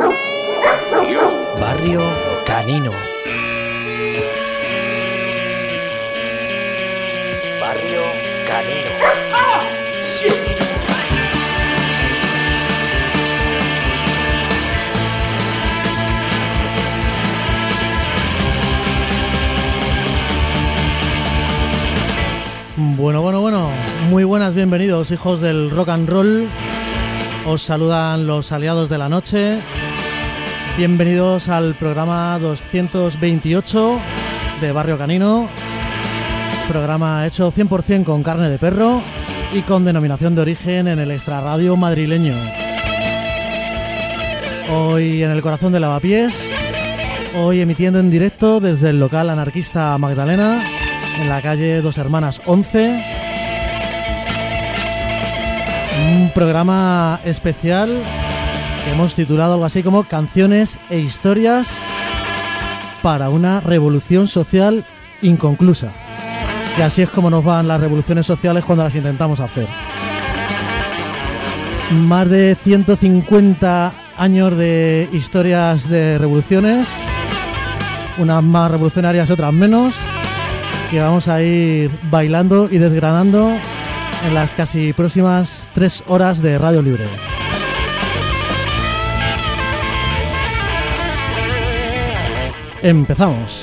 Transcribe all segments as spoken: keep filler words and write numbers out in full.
Barrio Canino. Barrio Canino. Bueno, bueno, bueno, muy buenas, bienvenidos, hijos del rock and roll. Os saludan los aliados de la noche. Bienvenidos al programa doscientos veintiocho de Barrio Canino. Programa hecho cien por ciento con carne de perro y con denominación de origen en el extrarradio madrileño. Hoy en el corazón de Lavapiés, hoy emitiendo en directo desde el local anarquista Magdalena, en la calle Dos Hermanas once. Un programa especial que hemos titulado algo así como Canciones e historias para una revolución social inconclusa. Y así es como nos van las revoluciones sociales cuando las intentamos hacer. Más de ciento cincuenta años de historias de revoluciones, unas más revolucionarias, otras menos, que vamos a ir bailando y desgranando en las casi próximas tres horas de Radio Libre. Empezamos.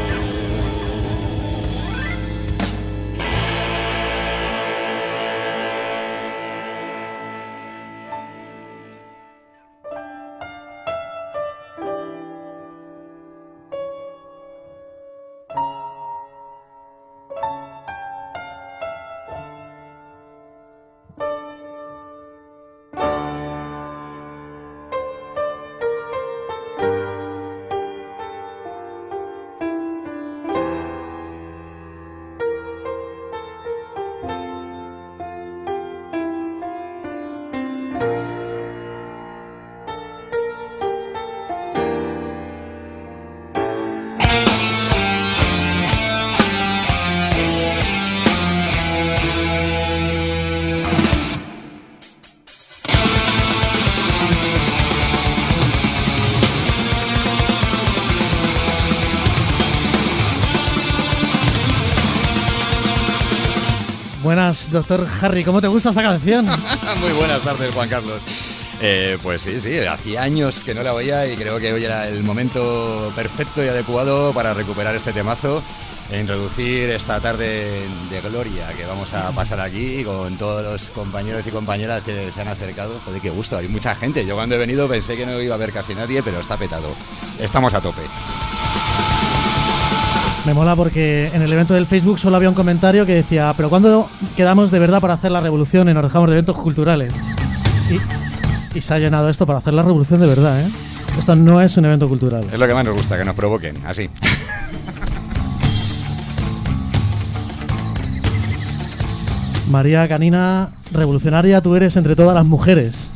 Buenas, doctor Harry, ¿cómo te gusta esta canción? Muy buenas tardes, Juan Carlos. Eh, pues sí, sí, hacía años que no la oía y creo que hoy era el momento perfecto y adecuado para recuperar este temazo e introducir esta tarde de gloria que vamos a pasar aquí con todos los compañeros y compañeras que se han acercado. Joder, qué gusto, hay mucha gente. Yo cuando he venido pensé que no iba a haber casi nadie, pero está petado. Estamos a tope. Me mola porque en el evento del Facebook solo había un comentario que decía: ¿pero cuándo quedamos de verdad para hacer la revolución y nos dejamos de eventos culturales? Y, y se ha llenado esto para hacer la revolución de verdad, ¿eh? Esto no es un evento cultural. Es lo que más nos gusta, que nos provoquen, así. María Canina, revolucionaria tú eres entre todas las mujeres.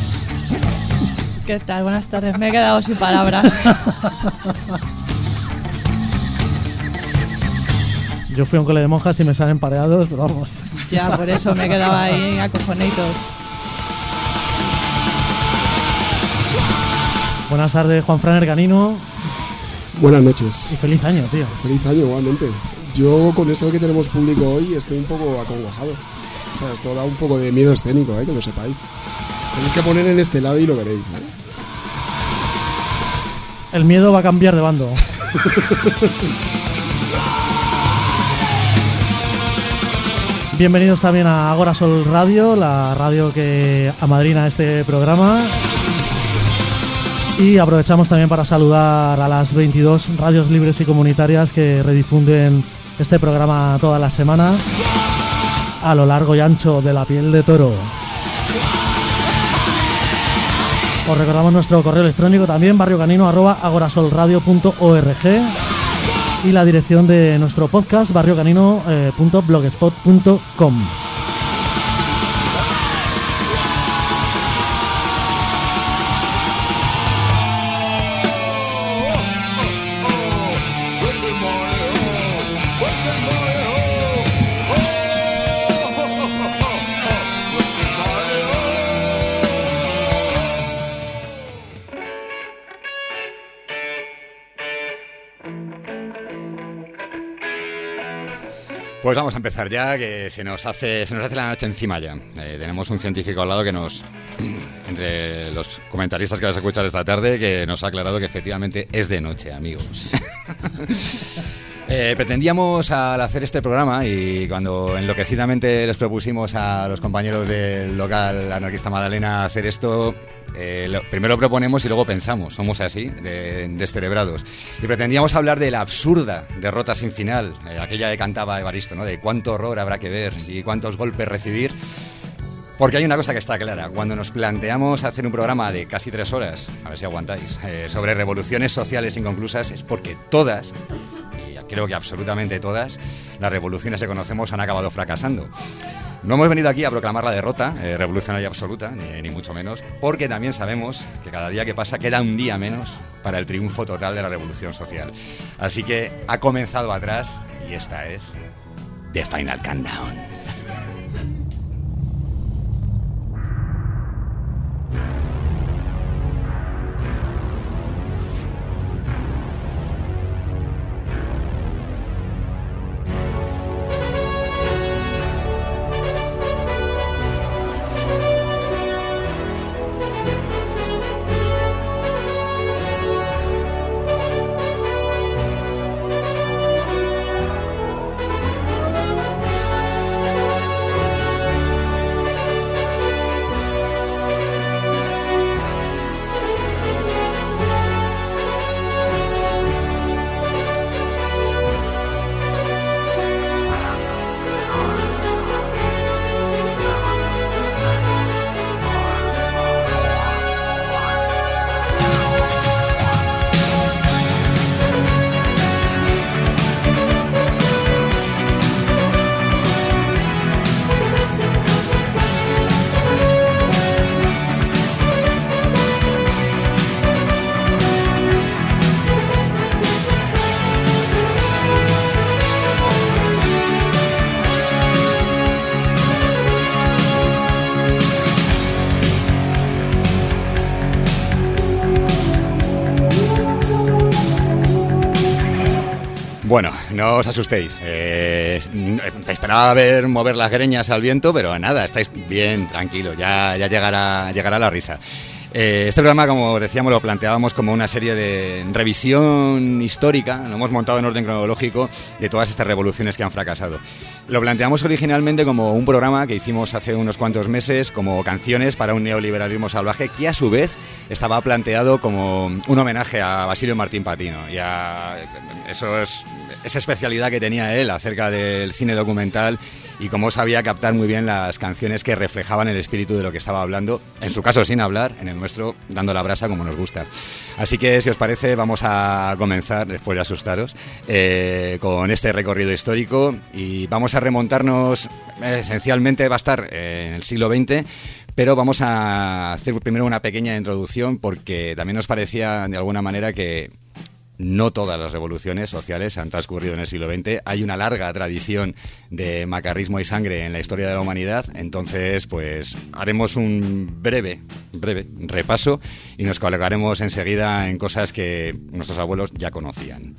¿Qué tal? Buenas tardes, me he quedado sin palabras. Yo fui a un cole de monjas y me salen pareados, pero vamos. Ya, por eso me quedaba ahí acojonado. Buenas tardes, Juan Fran Erganino. Buenas noches. Y feliz año, tío. Feliz año, igualmente. Yo con esto de que tenemos público hoy estoy un poco acongojado. O sea, esto da un poco de miedo escénico, ¿eh? Que lo sepáis. Tenéis que poner en este lado y lo veréis, ¿eh? El miedo va a cambiar de bando. Bienvenidos también a Agora Sol Radio, la radio que amadrina este programa. Y aprovechamos también para saludar a las veintidós radios libres y comunitarias que redifunden este programa todas las semanas a lo largo y ancho de la piel de toro. Os recordamos nuestro correo electrónico también, barriocanino arroba agorasolradio punto org, y la dirección de nuestro podcast, barriocanino punto blogspot punto com. Pues vamos a empezar ya, que se nos hace, se nos hace la noche encima ya. Eh, tenemos un científico al lado que nos, entre los comentaristas que vas a escuchar esta tarde, que nos ha aclarado que efectivamente es de noche, amigos. Eh, pretendíamos al hacer este programa, y cuando enloquecidamente les propusimos a los compañeros del local Anarquista Magdalena hacer esto, eh, lo, primero proponemos y luego pensamos, somos así, de, descerebrados. Y pretendíamos hablar de la absurda derrota sin final, eh, aquella que cantaba Evaristo, ¿no? De cuánto horror habrá que ver y cuántos golpes recibir. Porque hay una cosa que está clara: cuando nos planteamos hacer un programa de casi tres horas, a ver si aguantáis, eh, sobre revoluciones sociales inconclusas, es porque todas, creo que absolutamente todas, las revoluciones que conocemos han acabado fracasando. No hemos venido aquí a proclamar la derrota eh, revolucionaria absoluta, ni, ni mucho menos, porque también sabemos que cada día que pasa queda un día menos para el triunfo total de la revolución social. Así que ha comenzado atrás, y esta es The Final Countdown. Bueno, no os asustéis. Eh, esperaba ver mover las greñas al viento, pero nada, estáis bien, tranquilos, ya, ya llegará, llegará la risa. Eh, este programa, como decíamos, lo planteábamos como una serie de revisión histórica, lo hemos montado en orden cronológico de todas estas revoluciones que han fracasado. Lo planteamos originalmente como un programa que hicimos hace unos cuantos meses, como canciones para un neoliberalismo salvaje, que a su vez estaba planteado como un homenaje a Basilio Martín Patino y a eso es, esa especialidad que tenía él acerca del cine documental y cómo sabía captar muy bien las canciones que reflejaban el espíritu de lo que estaba hablando, en su caso sin hablar, en el nuestro dando la brasa como nos gusta. Así que, si os parece, vamos a comenzar, después de asustaros, eh, con este recorrido histórico, y vamos a remontarnos, eh, esencialmente va a estar eh, en el siglo veinte, pero vamos a hacer primero una pequeña introducción, porque también nos parecía de alguna manera que no todas las revoluciones sociales han transcurrido en el siglo veinte. Hay una larga tradición de macarrismo y sangre en la historia de la humanidad. Entonces, pues haremos un breve, breve repaso y nos colocaremos enseguida en cosas que nuestros abuelos ya conocían.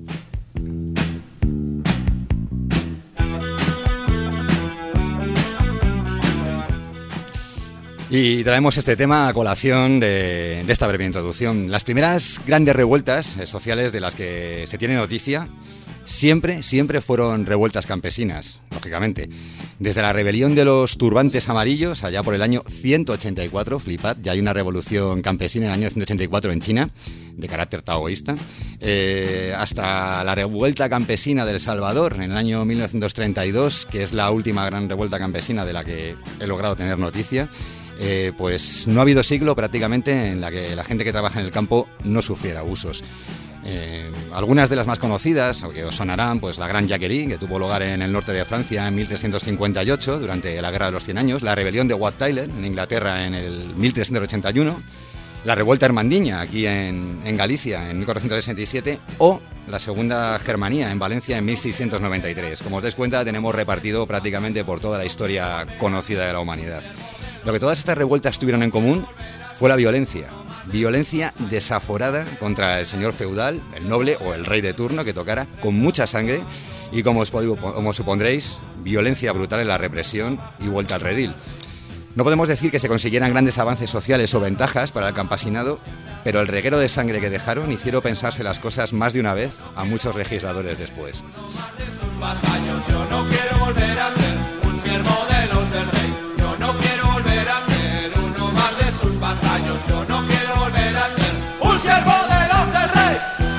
Y traemos este tema a colación de, de esta breve introducción. Las primeras grandes revueltas sociales de las que se tiene noticia siempre, siempre fueron revueltas campesinas, lógicamente. Desde la rebelión de los turbantes amarillos, allá por el año ciento ochenta y cuatro, flipad, ya hay una revolución campesina en el año ciento ochenta y cuatro en China, de carácter taoísta, eh, hasta la revuelta campesina de El Salvador en el año mil novecientos treinta y dos, que es la última gran revuelta campesina de la que he logrado tener noticia. Eh, pues no ha habido siglo prácticamente en la que la gente que trabaja en el campo no sufriera abusos. Eh, algunas de las más conocidas, o que os sonarán, pues la Gran Jacquerie, que tuvo lugar en el norte de Francia en mil trescientos cincuenta y ocho, durante la Guerra de los Cien Años, la rebelión de Wat Tyler en Inglaterra en el mil trescientos ochenta y uno, la revuelta Hermandiña aquí en, en Galicia en mil cuatrocientos sesenta y siete, o la Segunda Germanía en Valencia en mil seiscientos noventa y tres. Como os dais cuenta, tenemos repartido prácticamente por toda la historia conocida de la humanidad. Lo que todas estas revueltas tuvieron en común fue la violencia. Violencia desaforada contra el señor feudal, el noble o el rey de turno que tocara, con mucha sangre y como, os, como supondréis, violencia brutal en la represión y vuelta al redil. No podemos decir que se consiguieran grandes avances sociales o ventajas para el campesinado, pero el reguero de sangre que dejaron hicieron pensarse las cosas más de una vez a muchos legisladores después. Yo no quiero volver a ser un siervo de los del rey. Yo no quiero volver a ser uno más de sus vasallos. Yo no quiero volver a ser un siervo de los del rey.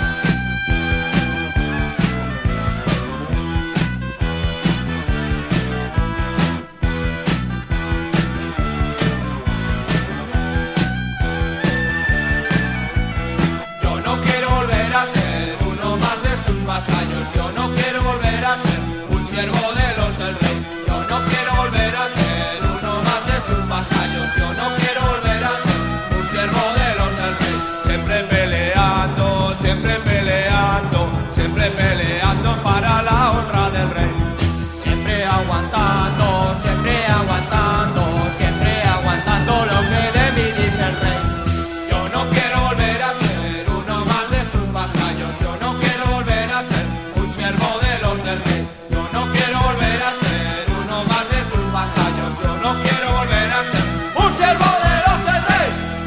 Yo no quiero volver a ser uno más de sus vasallos. Yo no quiero volver a ser un siervo de los del rey. Yo no quiero volver a ser uno más de sus vasallos. Yo no quiero volver a ser un siervo de los del rey. Siempre peleando, siempre peleando, siempre peleando para la honra del rey. Siempre aguantando, siempre aguantando, siempre aguantando lo que de mí dice el rey. Yo no quiero volver a ser uno más de sus vasallos. Yo no quiero volver a ser un siervo de los del rey. Yo no quiero volver a ser uno más de sus vasallos. Yo no quiero volver a ser un siervo de los del rey.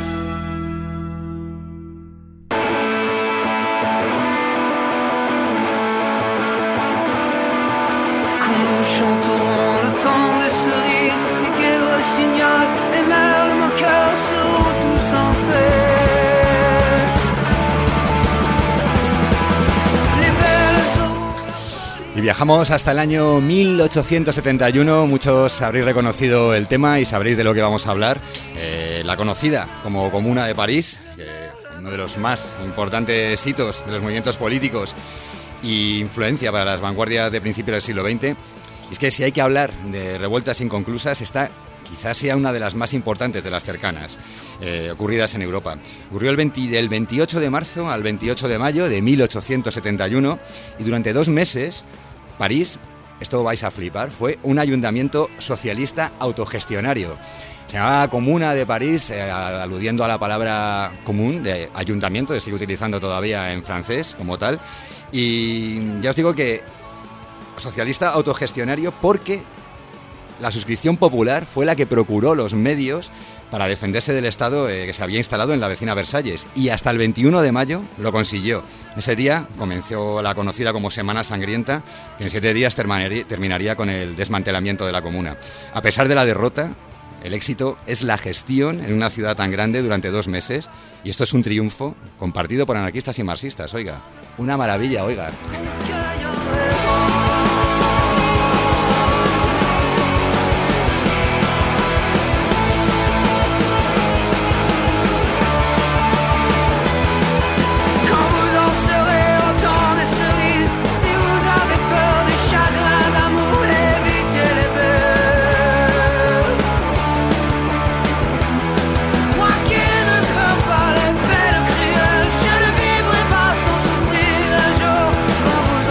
Quand nous chanterons le temps des cerises, les guerres signal, les mers de mon cœur seront tous en fête. Les belles seront... Y viajamos hasta el año mil ochocientos setenta y uno, muchos habréis reconocido el tema y sabréis de lo que vamos a hablar. Eh, la conocida como Comuna de París, que uno de los más importantes hitos de los movimientos políticos y influencia para las vanguardias de principios del siglo veinte. Y es que si hay que hablar de revueltas inconclusas, esta quizás sea una de las más importantes de las cercanas, eh, ocurridas en Europa. Ocurrió el veinte, del veintiocho de marzo al veintiocho de mayo de mil ochocientos setenta y uno y durante dos meses París, esto vais a flipar, fue un ayuntamiento socialista autogestionario. Se llamaba Comuna de París, eh, aludiendo a la palabra común de ayuntamiento, que sigue utilizando todavía en francés como tal. Y ya os digo que socialista autogestionario porque la suscripción popular fue la que procuró los medios para defenderse del Estado eh, que se había instalado en la vecina Versalles, y hasta el veintiuno de mayo lo consiguió. Ese día comenzó la conocida como Semana Sangrienta, que en siete días terminaría, terminaría con el desmantelamiento de la comuna. A pesar de la derrota, el éxito es la gestión en una ciudad tan grande durante dos meses, y esto es un triunfo compartido por anarquistas y marxistas, oiga. Una maravilla, oiga. Je ne vivrai pas sans souvenir un jour quand vous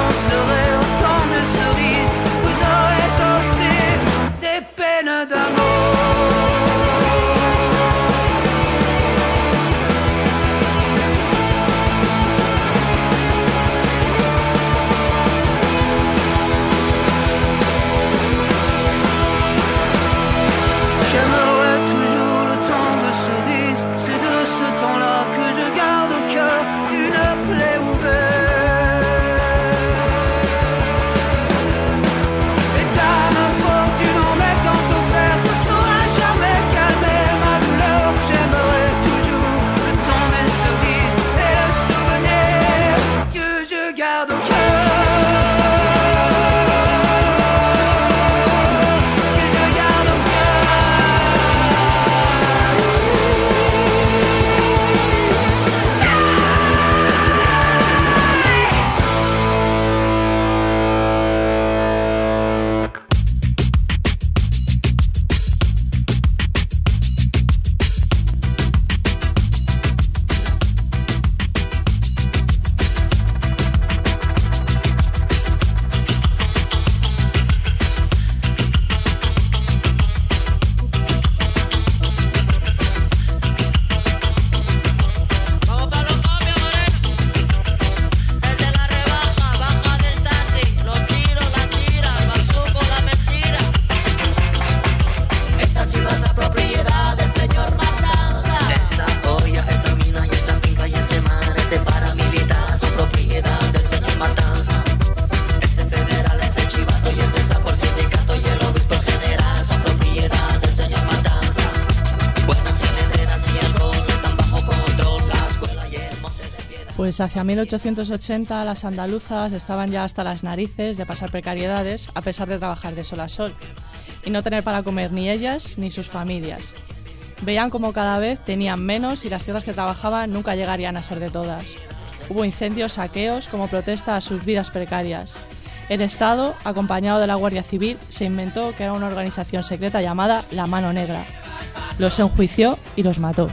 Pues hacia mil ochocientos ochenta las andaluzas estaban ya hasta las narices de pasar precariedades a pesar de trabajar de sol a sol y no tener para comer ni ellas ni sus familias. Veían como cada vez tenían menos y las tierras que trabajaban nunca llegarían a ser de todas. Hubo incendios, saqueos como protesta a sus vidas precarias. El Estado, acompañado de la Guardia Civil, se inventó que era una organización secreta llamada La Mano Negra. Los enjuició y los mató.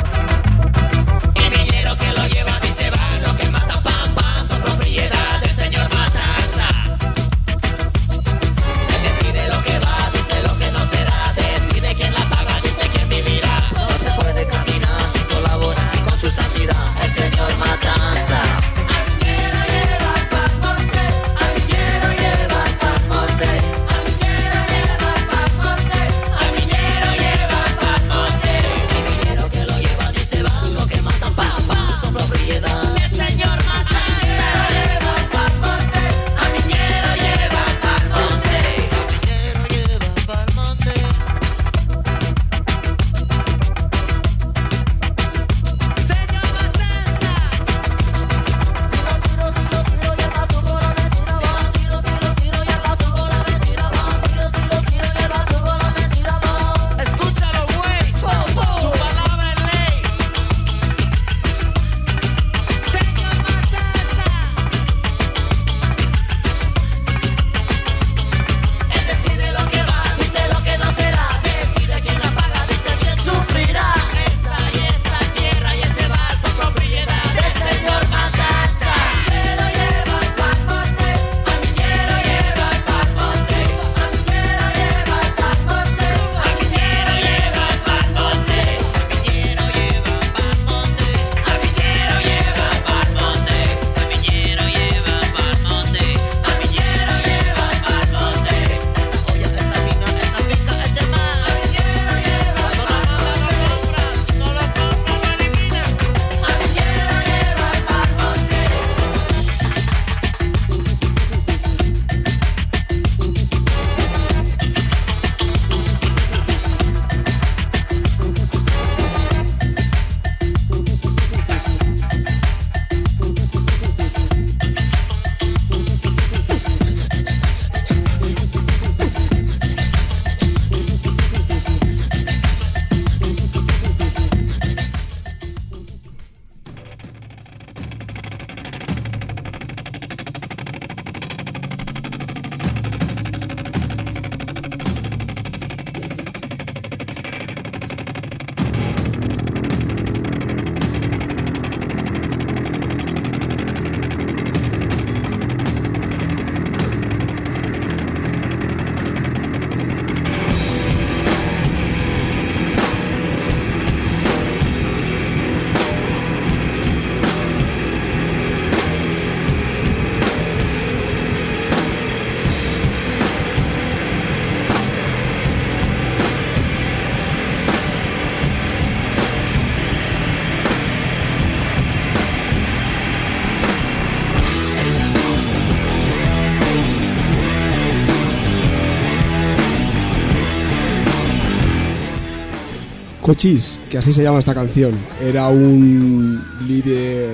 Cochise, que así se llama esta canción, era un líder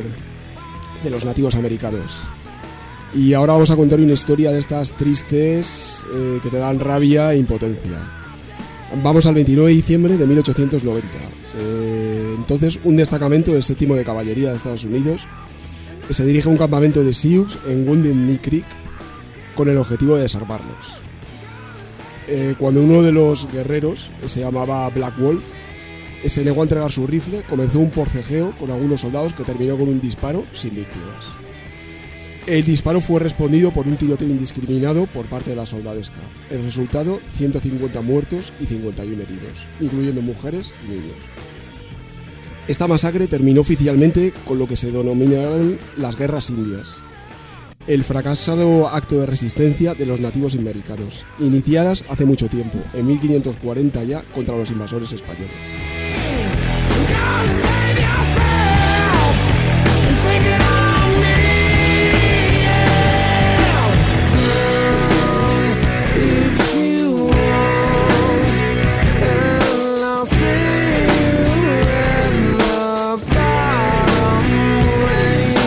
de los nativos americanos. Y ahora vamos a contar una historia de estas tristes eh, que te dan rabia e impotencia. Vamos al veintinueve de diciembre de mil ochocientos noventa. Eh, entonces, un destacamento del séptimo de caballería de Estados Unidos se dirige a un campamento de Sioux en Wounded Knee Creek con el objetivo de desarmarlos. Eh, cuando uno de los guerreros, que se llamaba Black Wolf, se negó a entregar su rifle, comenzó un forcejeo con algunos soldados que terminó con un disparo sin víctimas. El disparo fue respondido por un tiroteo indiscriminado por parte de la soldadesca. El resultado, ciento cincuenta muertos y cincuenta y uno heridos, incluyendo mujeres y niños. Esta masacre terminó oficialmente con lo que se denominaron las Guerras Indias, el fracasado acto de resistencia de los nativos americanos, iniciadas hace mucho tiempo, en mil quinientos cuarenta ya, contra los invasores españoles. Way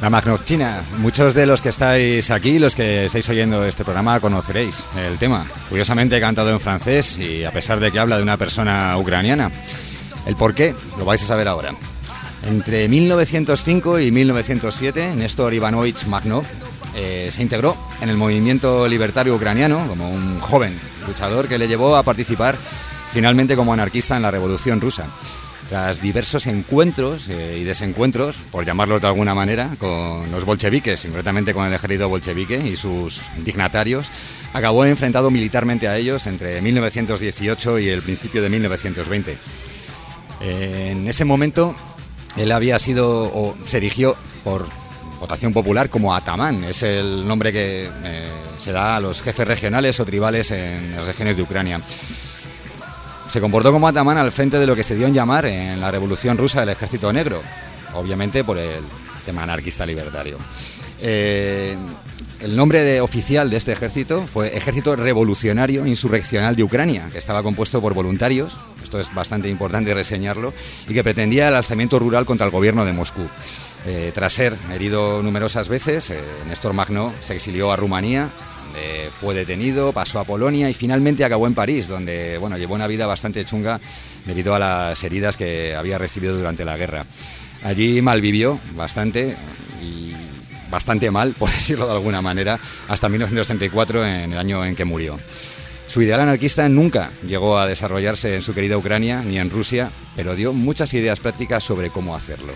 La Magnocchina. Muchos de los que estáis aquí, los que estáis oyendo este programa, conoceréis el tema. Curiosamente he cantado en francés y a pesar de que habla de una persona ucraniana. El por qué lo vais a saber ahora. Entre mil novecientos cinco y mil novecientos siete, Néstor Ivanovich Makhno eh, se integró en el movimiento libertario ucraniano como un joven luchador que le llevó a participar finalmente como anarquista en la Revolución Rusa. Tras diversos encuentros eh, y desencuentros, por llamarlos de alguna manera, con los bolcheviques, concretamente con el ejército bolchevique y sus dignatarios, acabó enfrentado militarmente a ellos entre mil novecientos dieciocho y el principio de mil novecientos veinte. Eh, en ese momento, él había sido, o se erigió por votación popular como atamán, es el nombre que eh, se da a los jefes regionales o tribales en las regiones de Ucrania. Se comportó como atamán al frente de lo que se dio en llamar en la Revolución Rusa el Ejército Negro, obviamente por el tema anarquista libertario. Eh, el nombre de, oficial de este ejército fue Ejército Revolucionario Insurreccional de Ucrania, que estaba compuesto por voluntarios, esto es bastante importante reseñarlo, y que pretendía el alzamiento rural contra el gobierno de Moscú. Eh, tras ser herido numerosas veces, eh, Néstor Makhno se exilió a Rumanía, donde fue detenido, pasó a Polonia y finalmente acabó en París, donde bueno, llevó una vida bastante chunga debido a las heridas que había recibido durante la guerra. Allí malvivió bastante y bastante mal, por decirlo de alguna manera, hasta mil novecientos treinta y cuatro, en el año en que murió. Su ideal anarquista nunca llegó a desarrollarse en su querida Ucrania ni en Rusia, pero dio muchas ideas prácticas sobre cómo hacerlo.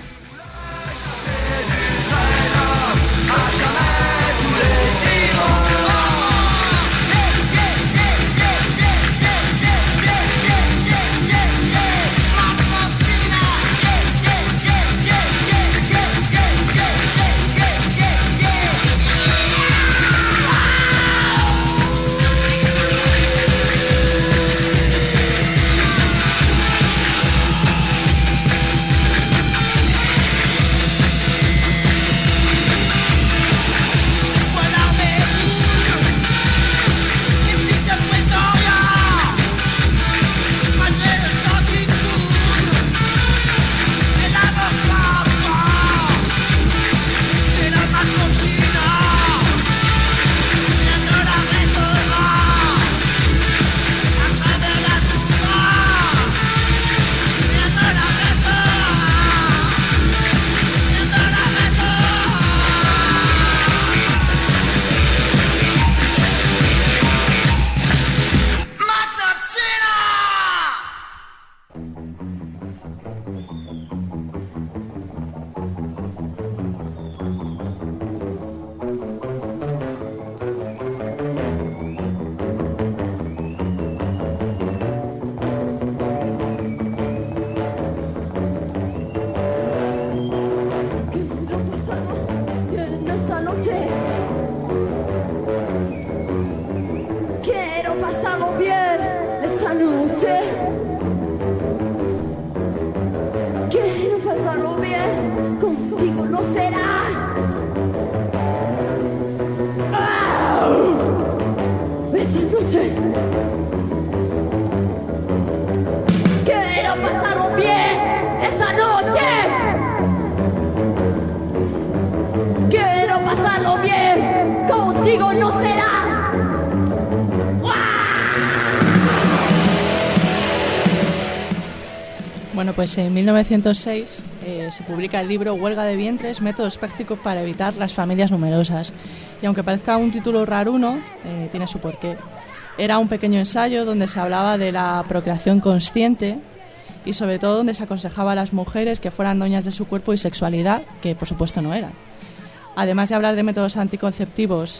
Bueno, pues en mil novecientos seis eh, se publica el libro Huelga de vientres, métodos prácticos para evitar las familias numerosas. Y aunque parezca un título raruno, eh, tiene su porqué. Era un pequeño ensayo donde se hablaba de la procreación consciente y sobre todo donde se aconsejaba a las mujeres que fueran dueñas de su cuerpo y sexualidad, que por supuesto no eran. Además de hablar de métodos anticonceptivos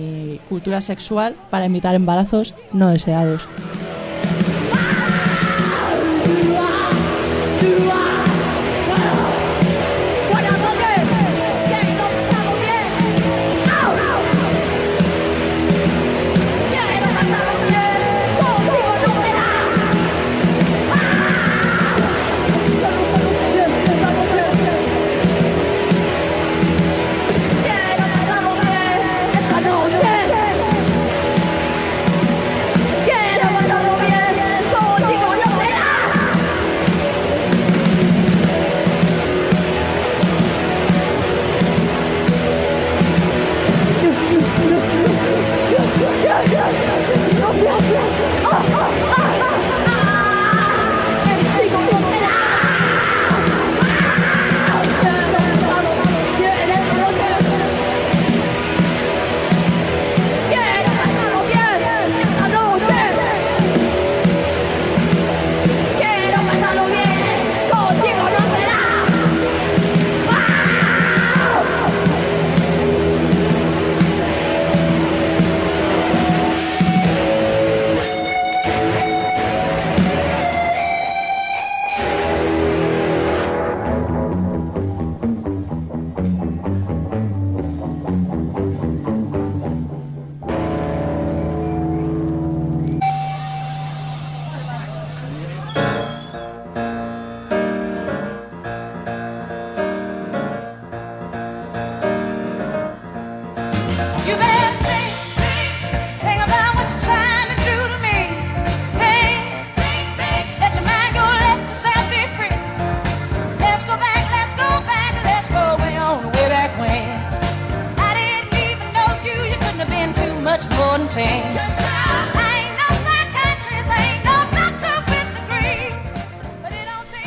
y cultura sexual para evitar embarazos no deseados. Quiero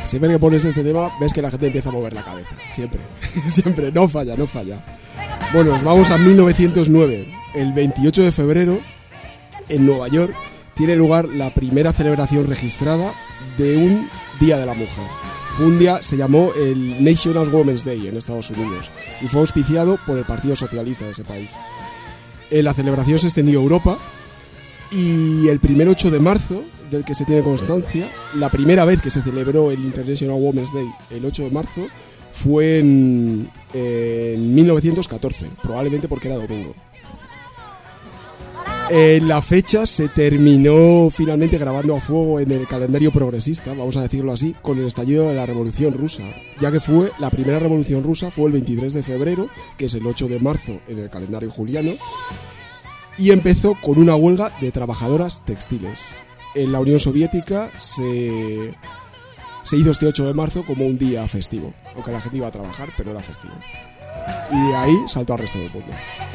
Siempre que pones este tema, ves que la gente empieza a mover la cabeza. Siempre, siempre, no falla, no falla. Bueno, nos vamos a mil novecientos nueve. El veintiocho de febrero, en Nueva York, tiene lugar la primera celebración registrada de un Día de la Mujer. Fue un día, se llamó el National Women's Day en Estados Unidos y fue auspiciado por el Partido Socialista de ese país. Eh, la celebración se extendió a Europa y el primer ocho de marzo, del que se tiene constancia, la primera vez que se celebró el International Women's Day, el ocho de marzo, fue en, en mil novecientos catorce, probablemente porque era domingo. Eh, la fecha se terminó finalmente grabando a fuego en el calendario progresista, vamos a decirlo así, con el estallido de la Revolución Rusa, ya que fue la primera Revolución Rusa fue el veintitrés de febrero, que es el ocho de marzo en el calendario juliano, y empezó con una huelga de trabajadoras textiles. En la Unión Soviética se, se hizo este ocho de marzo como un día festivo, aunque la gente iba a trabajar, pero era festivo. Y de ahí saltó al resto del mundo.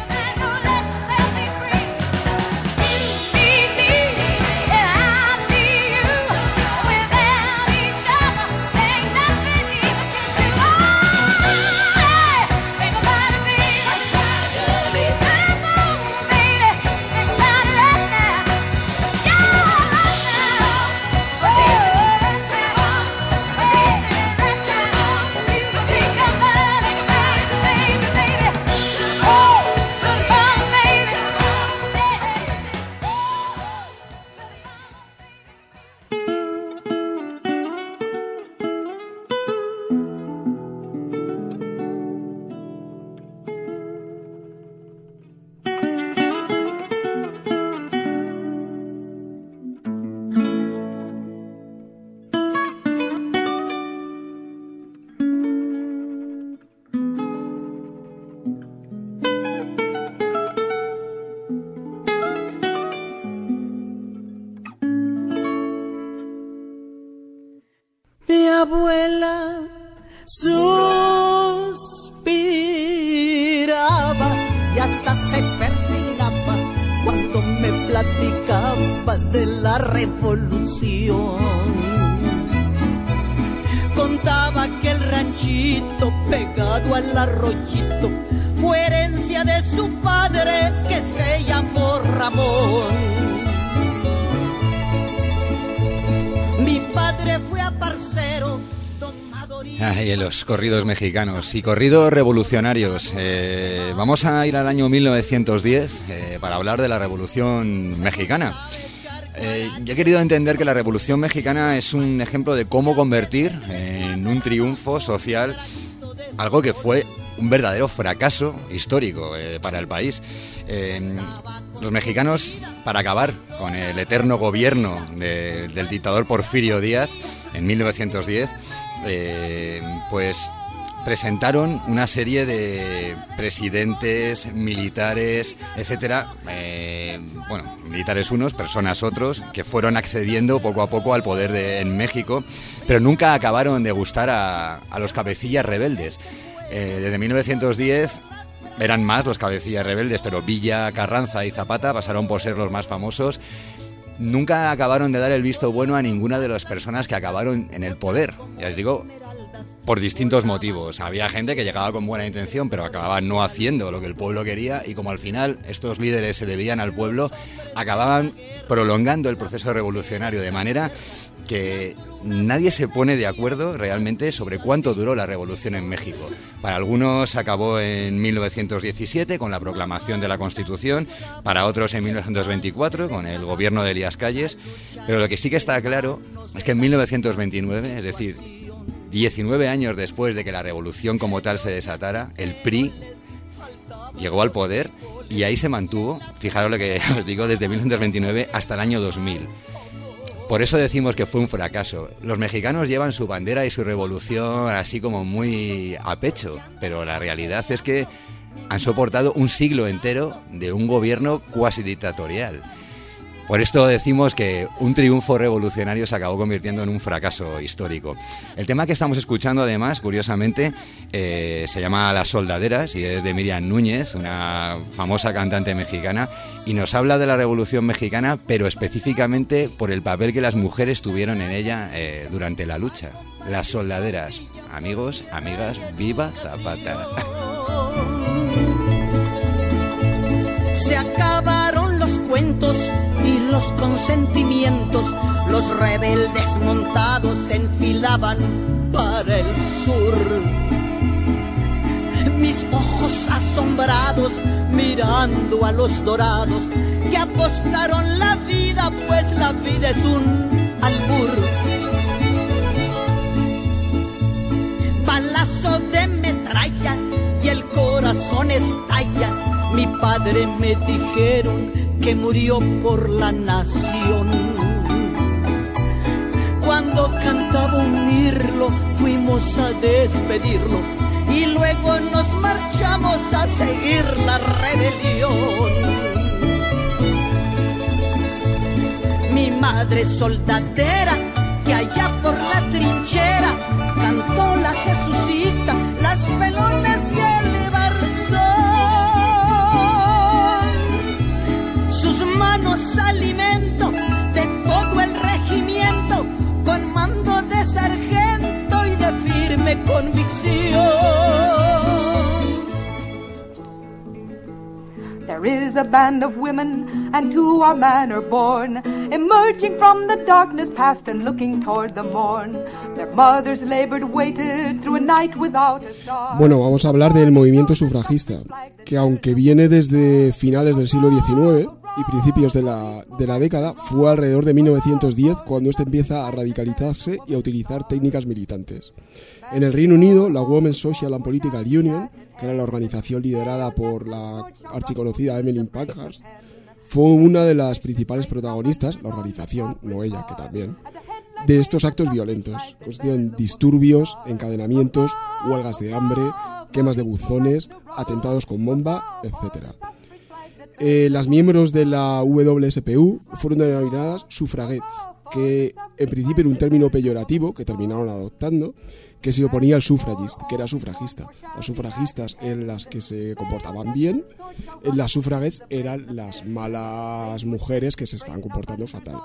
Mi abuela suspiraba y hasta se persignaba cuando me platicaba de la revolución. Contaba que el ranchito pegado al arroyito fue herencia de su padre que se llamó Ramón. Mi padre fue a parcero, domador y... Ay, los corridos mexicanos y corridos revolucionarios. Eh, vamos a ir al año mil novecientos diez eh, para hablar de la Revolución Mexicana. Eh, yo he querido entender que la Revolución Mexicana es un ejemplo de cómo convertir en un triunfo social algo que fue un verdadero fracaso histórico eh, para el país. Eh, los mexicanos, para acabar con el eterno gobierno de, del dictador Porfirio Díaz en mil novecientos diez, eh, pues presentaron una serie de presidentes, militares, etcétera, eh, bueno, militares unos, personas otros, que fueron accediendo poco a poco al poder de, en México, pero nunca acabaron de gustar a, a los cabecillas rebeldes. Eh, desde mil novecientos diez eran más los cabecillas rebeldes, pero Villa, Carranza y Zapata pasaron por ser los más famosos. Nunca acabaron de dar el visto bueno a ninguna de las personas que acabaron en el poder. Ya les digo, por distintos motivos. Había gente que llegaba con buena intención, pero acababa no haciendo lo que el pueblo quería, y como al final estos líderes se debían al pueblo, acababan prolongando el proceso revolucionario de manera que nadie se pone de acuerdo realmente sobre cuánto duró la revolución en México. Para algunos acabó en mil novecientos diecisiete con la proclamación de la Constitución, para otros en mil novecientos veinticuatro con el gobierno de Elías Calles, pero lo que sí que está claro es que en mil novecientos veintinueve, es decir, diecinueve años después de que la revolución como tal se desatara, el P R I llegó al poder y ahí se mantuvo, fijaros lo que os digo, desde mil novecientos veintinueve hasta el año dos mil. Por eso decimos que fue un fracaso. Los mexicanos llevan su bandera y su revolución así como muy a pecho, pero la realidad es que han soportado un siglo entero de un gobierno cuasi dictatorial. Por esto decimos que un triunfo revolucionario se acabó convirtiendo en un fracaso histórico. El tema que estamos escuchando, además, curiosamente, eh, se llama Las Soldaderas y es de Miriam Núñez, una famosa cantante mexicana, y nos habla de la Revolución Mexicana, pero específicamente por el papel que las mujeres tuvieron en ella eh, durante la lucha. Las Soldaderas. Amigos, amigas, ¡viva Zapata! Se acabaron los cuentos y los consentimientos, los rebeldes montados se enfilaban para el sur. Mis ojos asombrados mirando a los dorados que apostaron la vida, pues la vida es un albur. Balazo de metralla y el corazón estalla. Mi padre me dijeron que murió por la nación. Cuando cantaba un mirlo, fuimos a despedirlo y luego nos marchamos a seguir la rebelión. Mi madre soldadera, que allá por la trinchera cantó la Jesucita, las pelonas y el barzón. Sus manos alimento de todo el regimiento, con mando de sargento y de firme convicción. There is a band of women, and to our manor born, emerging from the darkness past and looking toward the morn. Their mothers labored, waited through a night without a star. Bueno, vamos a hablar del movimiento sufragista, que aunque viene desde finales del siglo diecinueve y principios de la, de la década, fue alrededor de mil novecientos diez cuando este empieza a radicalizarse y a utilizar técnicas militantes. En el Reino Unido, la Women's Social and Political Union, que era la organización liderada por la archiconocida Emily Pankhurst, fue una de las principales protagonistas, la organización, no ella, que también, de estos actos violentos. Consistían disturbios, encadenamientos, huelgas de hambre, quemas de buzones, atentados con bomba, etcétera. Eh, las miembros de la W S P U fueron denominadas suffragettes, que en principio era un término peyorativo que terminaron adoptando, que se oponía al suffragist, que era sufragista. Las sufragistas eran las que se comportaban bien, las suffragettes eran las malas mujeres que se estaban comportando fatal.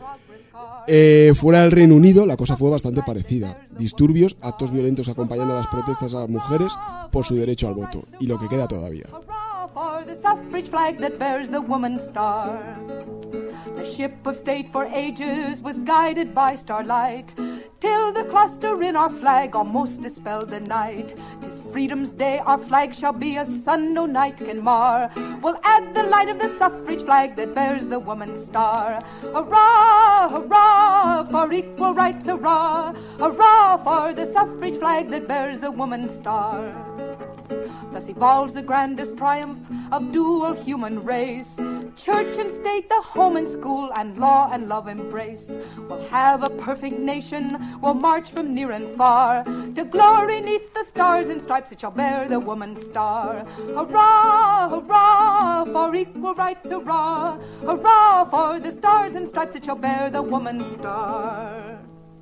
Eh, fuera del Reino Unido la cosa fue bastante parecida. Disturbios, actos violentos acompañando a las protestas a las mujeres por su derecho al voto, y lo que queda todavía. For the suffrage flag that bears the woman's star. The ship of state for ages was guided by starlight, till the cluster in our flag almost dispelled the night. 'Tis freedom's day, our flag shall be a sun no night can mar. We'll add the light of the suffrage flag that bears the woman's star. Hurrah, hurrah, for equal rights, hurrah. Hurrah for the suffrage flag that bears the woman's star. Thus evolves the grandest triumph of dual human race. Church and state, the home and school, and law and love embrace. We'll have a perfect nation, we'll march from near and far, to glory neath the stars and stripes that shall bear the woman's star. Hurrah, hurrah, for equal rights, hurrah. Hurrah for the stars and stripes that shall bear the woman's star.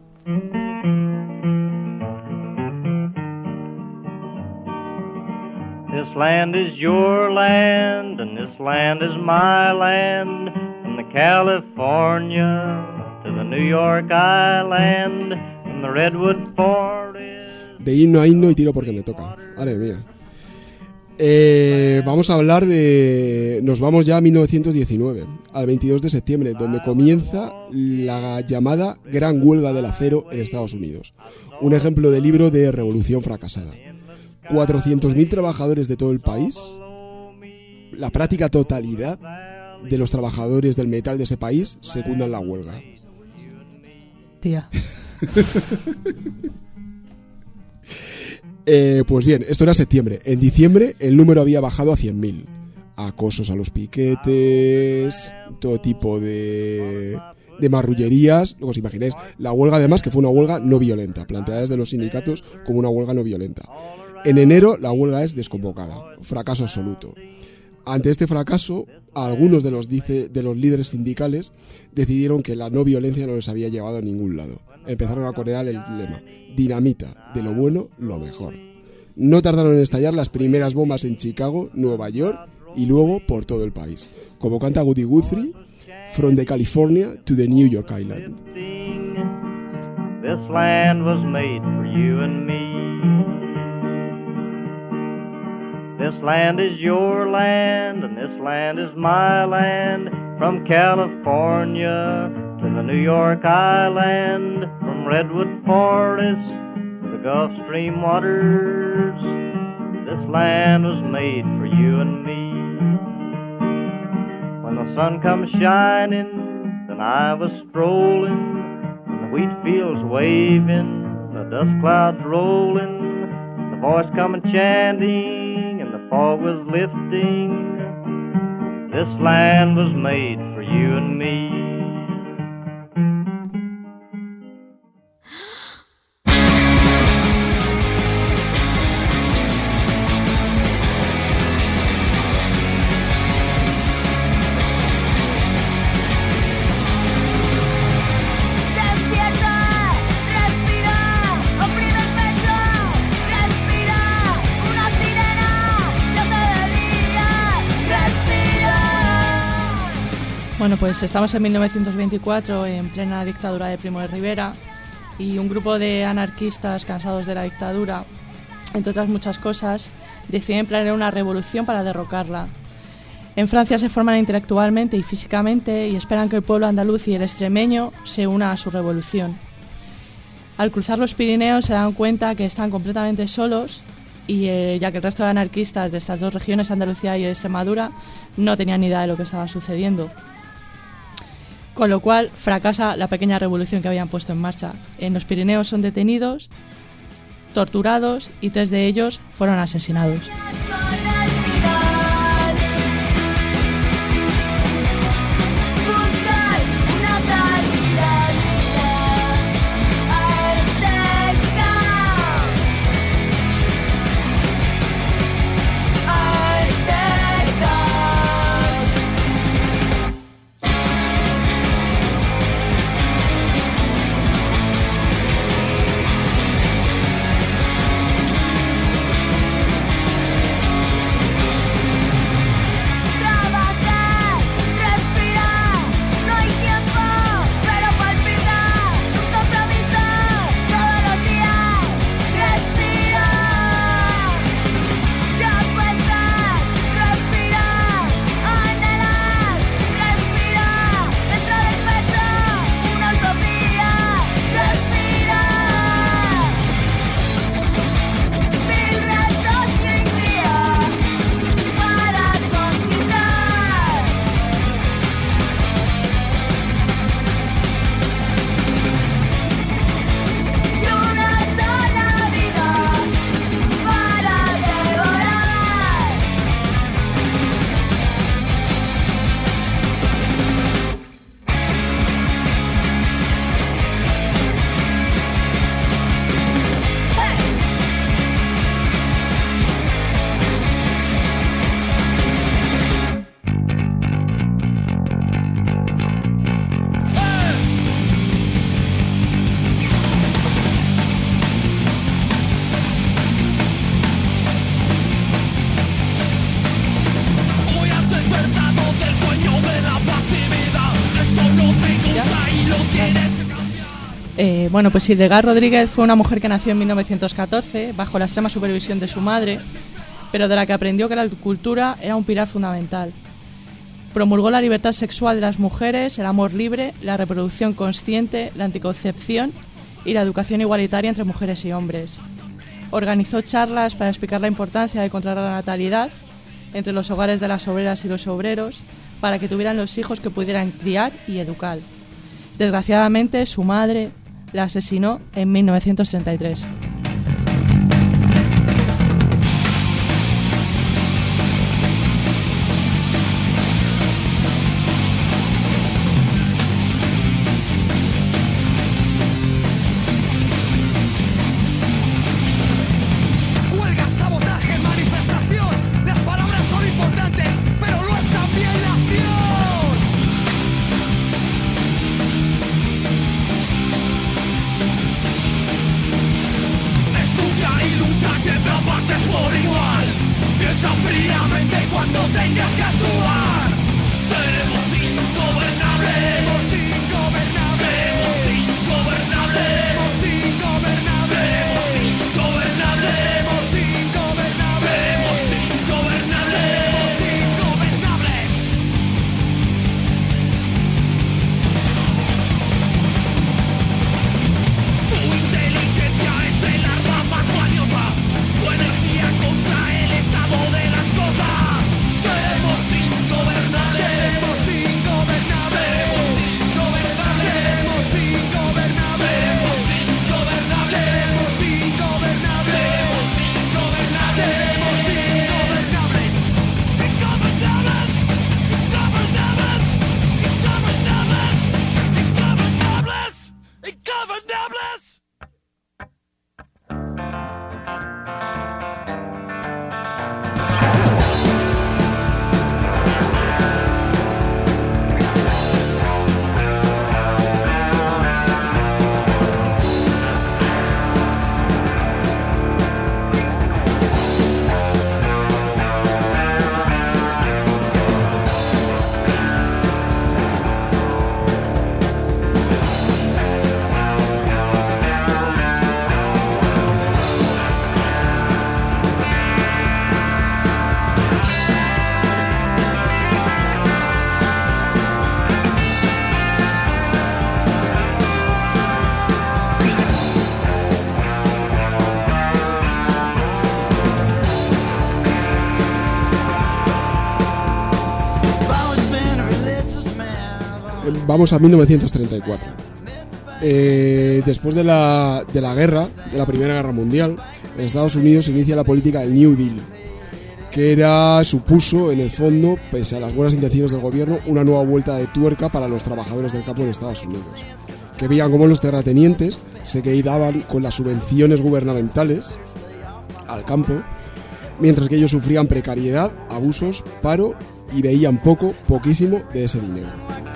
This land is your land, and this land is my land, from the California to the New York Island, from the Redwood Forest. De himno a himno y tiro porque me toca. Madre mía. Eh, vamos a hablar de... Nos vamos ya a mil novecientos diecinueve, al veintidós de septiembre, donde comienza la llamada Gran Huelga del Acero en Estados Unidos. Un ejemplo de libro de revolución fracasada. cuatrocientos mil trabajadores de todo el país, la práctica totalidad de los trabajadores del metal de ese país secundan la huelga. Tía. eh, pues bien, esto era septiembre. En diciembre el número había bajado a cien mil. Acosos a los piquetes, todo tipo de... de marrullerías. Luego os imagináis la huelga, además, que fue una huelga no violenta, planteada desde los sindicatos como una huelga no violenta. En enero la huelga es desconvocada, fracaso absoluto. Ante este fracaso, algunos de los, dice, de los líderes sindicales decidieron que la no violencia no les había llevado a ningún lado. Empezaron a corear el lema: dinamita, de lo bueno, lo mejor. No tardaron en estallar las primeras bombas en Chicago, Nueva York y luego por todo el país. Como canta Woody Guthrie, From the California to the New York Island. This land was made for you and me. This land is your land, and this land is my land. From California to the New York Island, from Redwood Forest to the Gulf Stream waters, this land was made for you and me. When the sun comes shining, then I was strolling, and the wheat fields waving, the dust clouds rolling, the voice coming chanting, and the fog was lifting. This land was made for you and me. Bueno, pues estamos en mil novecientos veinticuatro, en plena dictadura de Primo de Rivera, y un grupo de anarquistas cansados de la dictadura, entre otras muchas cosas, deciden planear una revolución para derrocarla. En Francia se forman intelectualmente y físicamente y esperan que el pueblo andaluz y el extremeño se una a su revolución. Al cruzar los Pirineos se dan cuenta que están completamente solos, y eh, ya que el resto de anarquistas de estas dos regiones, Andalucía y Extremadura, no tenían ni idea de lo que estaba sucediendo. Con lo cual fracasa la pequeña revolución que habían puesto en marcha. En los Pirineos son detenidos, torturados y tres de ellos fueron asesinados. Eh, bueno, pues Hildegard Rodríguez fue una mujer que nació en mil novecientos catorce bajo la extrema supervisión de su madre, pero de la que aprendió que la cultura era un pilar fundamental. Promulgó la libertad sexual de las mujeres, el amor libre, la reproducción consciente, la anticoncepción y la educación igualitaria entre mujeres y hombres. Organizó charlas para explicar la importancia de controlar la natalidad entre los hogares de las obreras y los obreros para que tuvieran los hijos que pudieran criar y educar. Desgraciadamente, su madre la asesinó en mil novecientos treinta y tres. Huelga, sabotaje, manifestación. Las palabras son importantes, vamos a mil novecientos treinta y cuatro. Eh, después de la, de la guerra, de la Primera Guerra Mundial, en Estados Unidos inicia la política del New Deal, que era, supuso, en el fondo, pese a las buenas intenciones del gobierno, una nueva vuelta de tuerca para los trabajadores del campo en Estados Unidos, que veían cómo los terratenientes se quedaban con las subvenciones gubernamentales al campo, mientras que ellos sufrían precariedad, abusos, paro y veían poco, poquísimo de ese dinero.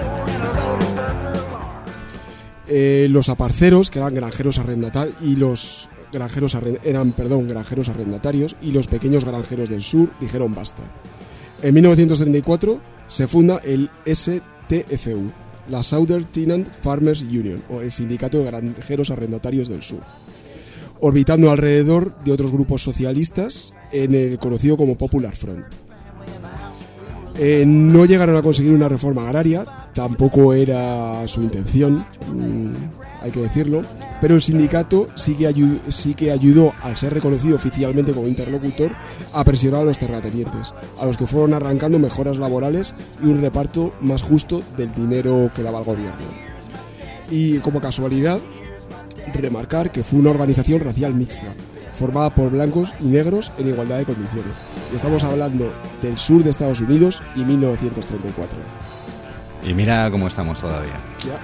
Eh, los aparceros, que eran granjeros arrendatarios, y los granjeros arrend- eran, perdón, granjeros arrendatarios, y los pequeños granjeros del sur dijeron basta. En mil novecientos treinta y cuatro se funda el S T F U, la Southern Tenant Farmers Union, o el Sindicato de Granjeros Arrendatarios del Sur, orbitando alrededor de otros grupos socialistas en el conocido como Popular Front. Eh, no llegaron a conseguir una reforma agraria, tampoco era su intención, mmm, hay que decirlo, pero el sindicato sí que, ayud- sí que ayudó, al ser reconocido oficialmente como interlocutor, a presionar a los terratenientes, a los que fueron arrancando mejoras laborales y un reparto más justo del dinero que daba el gobierno. Y como casualidad, remarcar que fue una organización racial mixta, formada por blancos y negros en igualdad de condiciones. Y estamos hablando del sur de Estados Unidos y mil novecientos treinta y cuatro. Y mira cómo estamos todavía. Ya.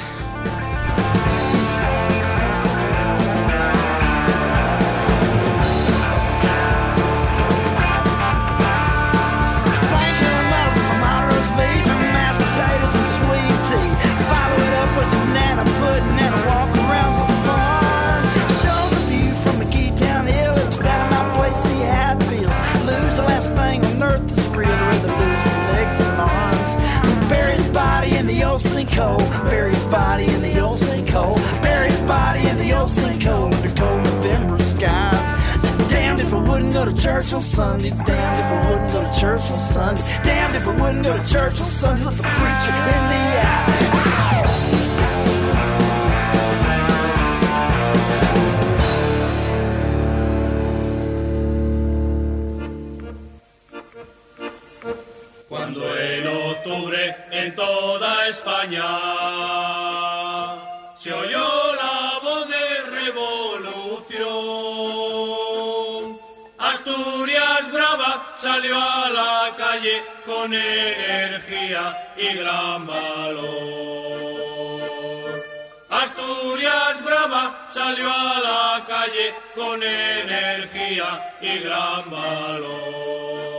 Bury his body in the old sinkhole. Bury his body in the old sinkhole under cold November skies. Damned if I wouldn't go to church on Sunday. Damned if I wouldn't go to church on Sunday. Damned if I wouldn't go to church on Sunday. Look the preacher in the eye. Cuando en octubre en toda España se oyó la voz de revolución, Asturias brava salió a la calle con energía y gran valor. Asturias brava salió a la calle con energía y gran valor.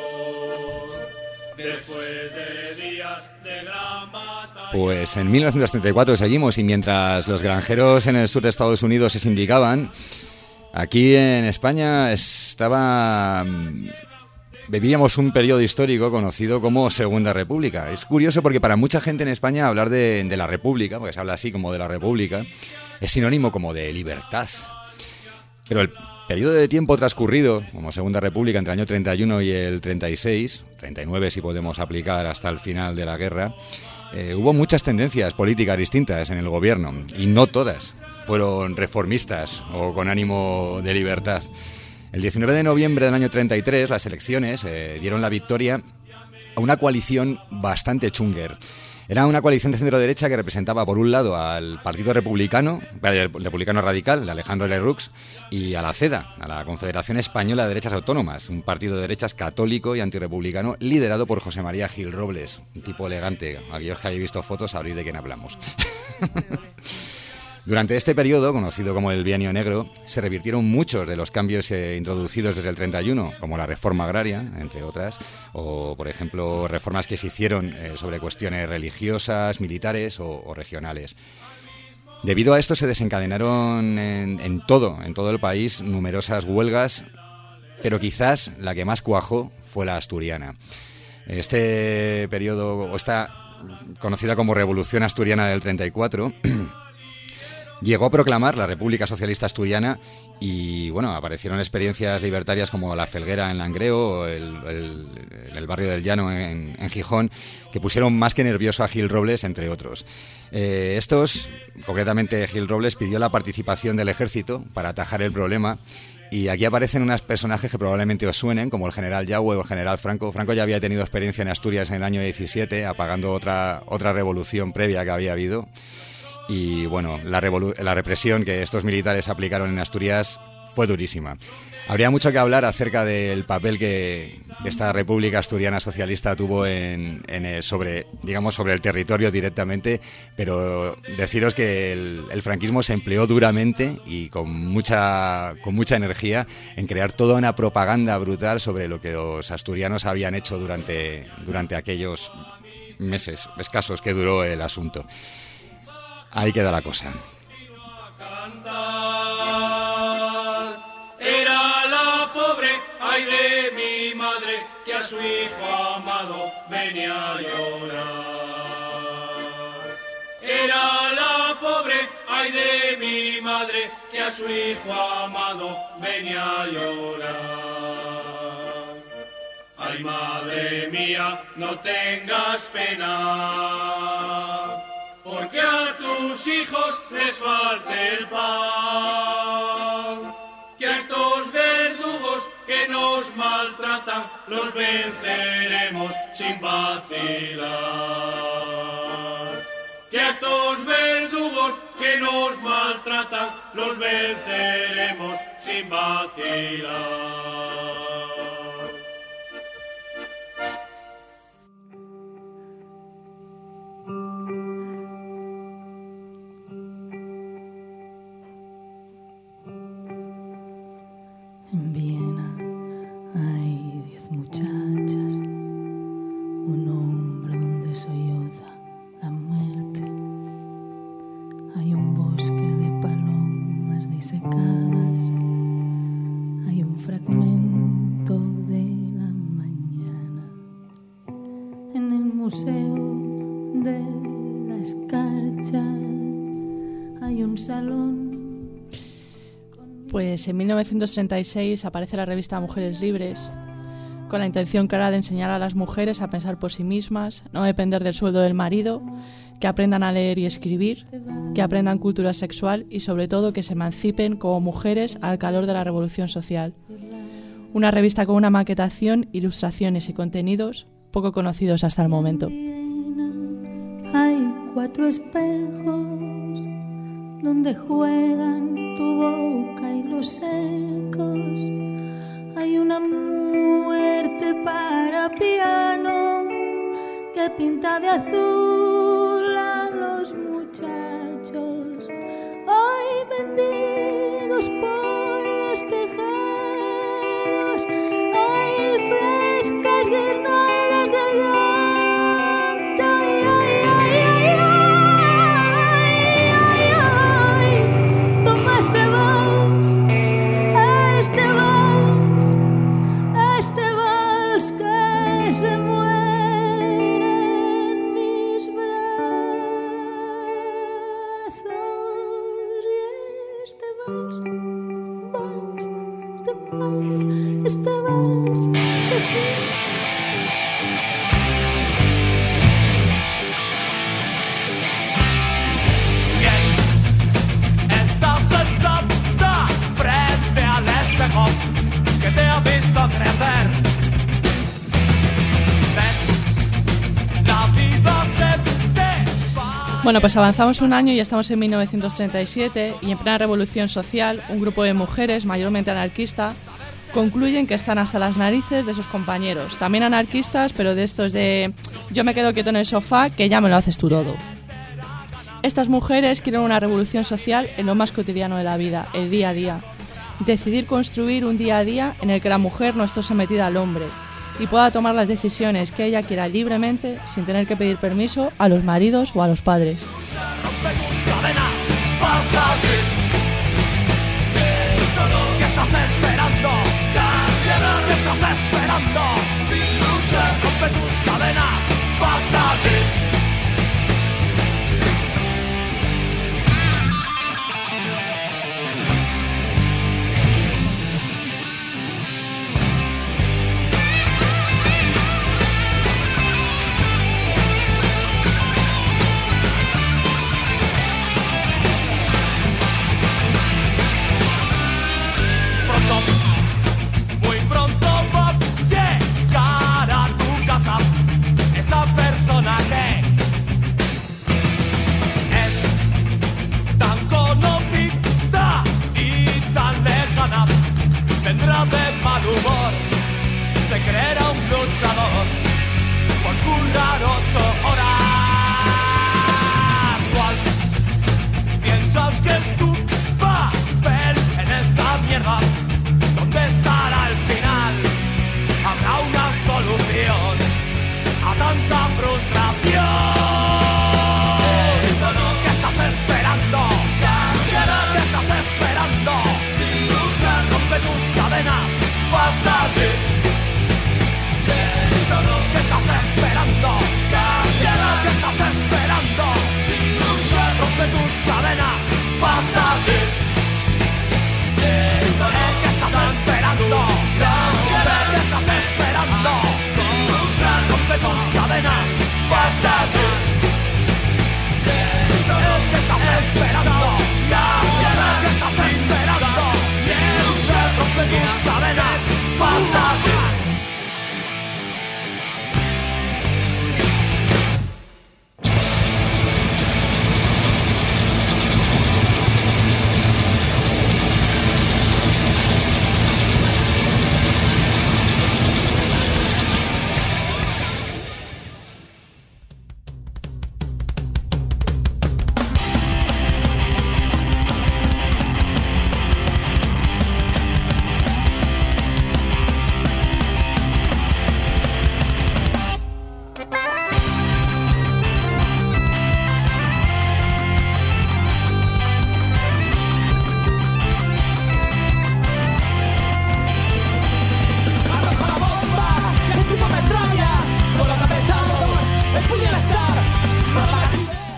Después de días de gran batalla... Pues en mil novecientos treinta y cuatro seguimos, y mientras los granjeros en el sur de Estados Unidos se sindicaban, aquí en España estaba... vivíamos un periodo histórico conocido como Segunda República. Es curioso porque para mucha gente en España hablar de, de la República, porque se habla así como de la República, es sinónimo como de libertad. Pero el periodo de tiempo transcurrido como Segunda República entre el año treinta y uno y el treinta y seis, treinta y nueve si podemos aplicar hasta el final de la guerra, eh, hubo muchas tendencias políticas distintas en el gobierno, y no todas fueron reformistas o con ánimo de libertad. El diecinueve de noviembre del año treinta y tres las elecciones eh, dieron la victoria a una coalición bastante chunger. Era una coalición de centro-derecha que representaba, por un lado, al Partido Republicano, el Republicano Radical, de Alejandro Lerroux, y a la CEDA, a la Confederación Española de Derechas Autónomas, un partido de derechas católico y antirrepublicano liderado por José María Gil Robles, un tipo elegante. Aquellos que hayáis visto fotos sabréis de quién hablamos. Durante este periodo, conocido como el Bienio Negro, se revirtieron muchos de los cambios eh, introducidos desde el treinta y uno, como la reforma agraria, entre otras, o, por ejemplo, reformas que se hicieron eh, sobre cuestiones religiosas, militares o, o regionales. Debido a esto se desencadenaron en, en todo, en todo el país, numerosas huelgas, pero quizás la que más cuajó fue la asturiana. Este periodo, o esta conocida como Revolución Asturiana del treinta y cuatro... llegó a proclamar la República Socialista Asturiana y, bueno, aparecieron experiencias libertarias como la Felguera en Langreo o el, el, el barrio del Llano en, en Gijón, que pusieron más que nervioso a Gil Robles, entre otros. Eh, estos, concretamente Gil Robles, pidió la participación del ejército para atajar el problema Y aquí aparecen unos personajes que probablemente os suenen, como el general Yagüe o el general Franco. Franco ya había tenido experiencia en Asturias en el año diecisiete, apagando otra, otra revolución previa que había habido. Y bueno, la, revolu- la represión que estos militares aplicaron en Asturias fue durísima. Habría mucho que hablar acerca del papel que esta República Asturiana Socialista tuvo en, en el, sobre, digamos, sobre el territorio directamente, pero deciros que el, el franquismo se empleó duramente y con mucha, con mucha energía en crear toda una propaganda brutal sobre lo que los asturianos habían hecho durante, durante aquellos meses escasos que duró el asunto. Ahí queda la cosa. Ay de mi madre, que a su hijo amado venía a llorar. Era la pobre, ay de mi madre, que a su hijo amado venía a llorar. Ay madre mía, no tengas pena, porque a tus hijos les falte el pan. Que a estos verdugos que nos maltratan los venceremos sin vacilar. Que a estos verdugos que nos maltratan los venceremos sin vacilar. En Viena hay diez muchachas, un hombre donde solloza la muerte. Hay un bosque de palomas disecadas, hay un fragmento de la mañana. En el museo de la escarcha hay un salón. Pues en mil novecientos treinta y seis aparece la revista Mujeres Libres, con la intención clara de enseñar a las mujeres a pensar por sí mismas, no depender del sueldo del marido, que aprendan a leer y escribir, que aprendan cultura sexual y sobre todo que se emancipen como mujeres al calor de la revolución social. Una revista con una maquetación, ilustraciones y contenidos poco conocidos hasta el momento. Hay cuatro espejos donde juegan tu boca y los ecos. Hay una muerte para piano que pinta de azul a los muchachos. Hay mendigos por los tejados, hay frescas guirnaldas de llanta. Ay, ay, ay, ay, ay, ay, ay. Toma este vals, este vals, este vals que se muere en mis brazos. Y este vals, vals, este vals, este vals que sí. Estás sentada frente al espejo que te ha visto crecer. ¿Ves? La vida se te va. Bueno, pues avanzamos un año y estamos en mil novecientos treinta y siete y en plena revolución social, un grupo de mujeres, mayormente anarquistas, concluyen que están hasta las narices de sus compañeros. También anarquistas, pero de estos de yo me quedo quieto en el sofá, que ya me lo haces tú todo. Estas mujeres quieren una revolución social en lo más cotidiano de la vida, el día a día. Decidir construir un día a día en el que la mujer no esté sometida al hombre y pueda tomar las decisiones que ella quiera libremente sin tener que pedir permiso a los maridos o a los padres. Rompe tus cadenas, vas a abrir. ¿Qué estás esperando? ¿Qué estás esperando? Sin lucha, rompe tus cadenas, vas a abrir.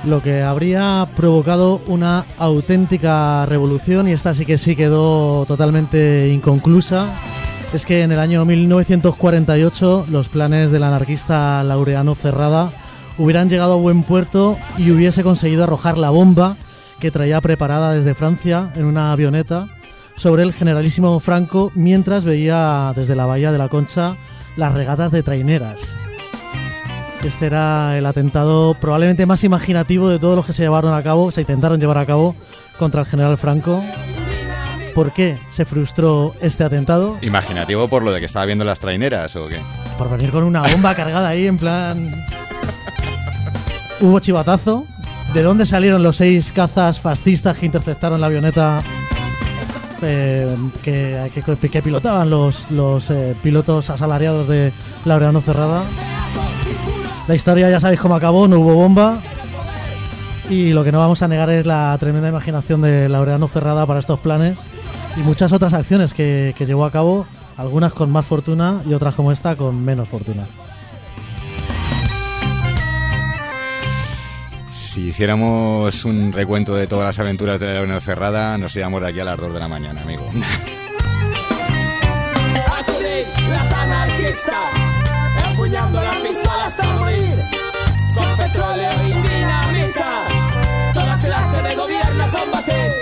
lo que habría provocado una auténtica revolución, y esta sí que sí quedó totalmente inconclusa. Es que en el año mil novecientos cuarenta y ocho los planes del anarquista Laureano Cerrada hubieran llegado a buen puerto y hubiese conseguido arrojar la bomba que traía preparada desde Francia en una avioneta sobre el generalísimo Franco mientras veía desde la bahía de la Concha las regatas de traineras. Este era el atentado probablemente más imaginativo de todos los que se llevaron a cabo, se intentaron llevar a cabo contra el general Franco. ¿Por qué se frustró este atentado? ¿Imaginativo por lo de que estaba viendo las traineras o qué? Por venir con una bomba cargada ahí, en plan... Hubo chivatazo. ¿De dónde salieron los seis cazas fascistas que interceptaron la avioneta eh, que, que, que pilotaban los, los eh, pilotos asalariados de Laureano Cerrada? La historia ya sabéis cómo acabó, no hubo bomba. Y lo que no vamos a negar es la tremenda imaginación de Laureano Cerrada para estos planes y muchas otras acciones que, que llevó a cabo, algunas con más fortuna y otras como esta con menos fortuna. Si hiciéramos un recuento de todas las aventuras de Laureano Cerrada, nos íbamos de aquí a las dos de la mañana, amigo. Las anarquistas empuñando la pistola hasta morir, con petróleo y dinamita, toda clase de gobierno a combatir.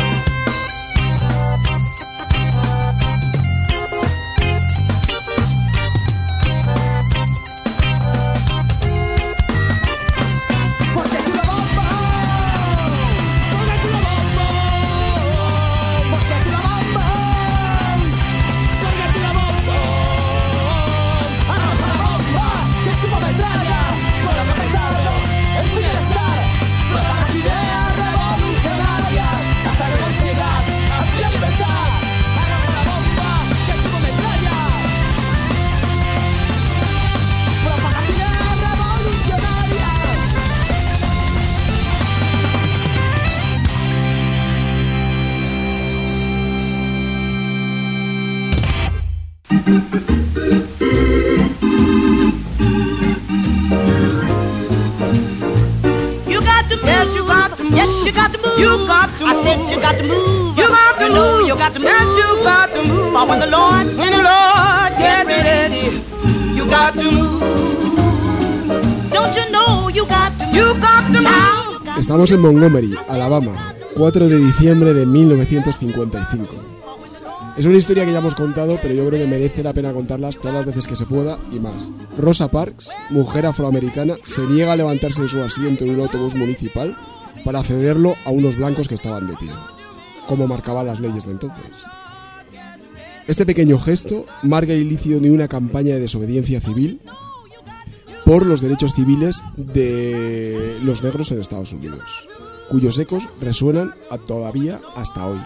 Yes, you got to move. You got to move. I said you got to move. You got to move. You got to move. Yes, you got to move. For when the Lord, when the Lord get ready, you got to move. Don't you know you got to move. You got to move. Estamos en Montgomery, Alabama, cuatro de diciembre de mil novecientos cincuenta y cinco. Es una historia que ya hemos contado, pero yo creo que merece la pena contarlas todas las veces que se pueda y más. Rosa Parks, mujer afroamericana, se niega a levantarse de su asiento en un autobús municipal para cederlo a unos blancos que estaban de pie, como marcaban las leyes de entonces. Este pequeño gesto marca el inicio de una campaña de desobediencia civil por los derechos civiles de los negros en Estados Unidos, cuyos ecos resuenan a todavía hasta hoy.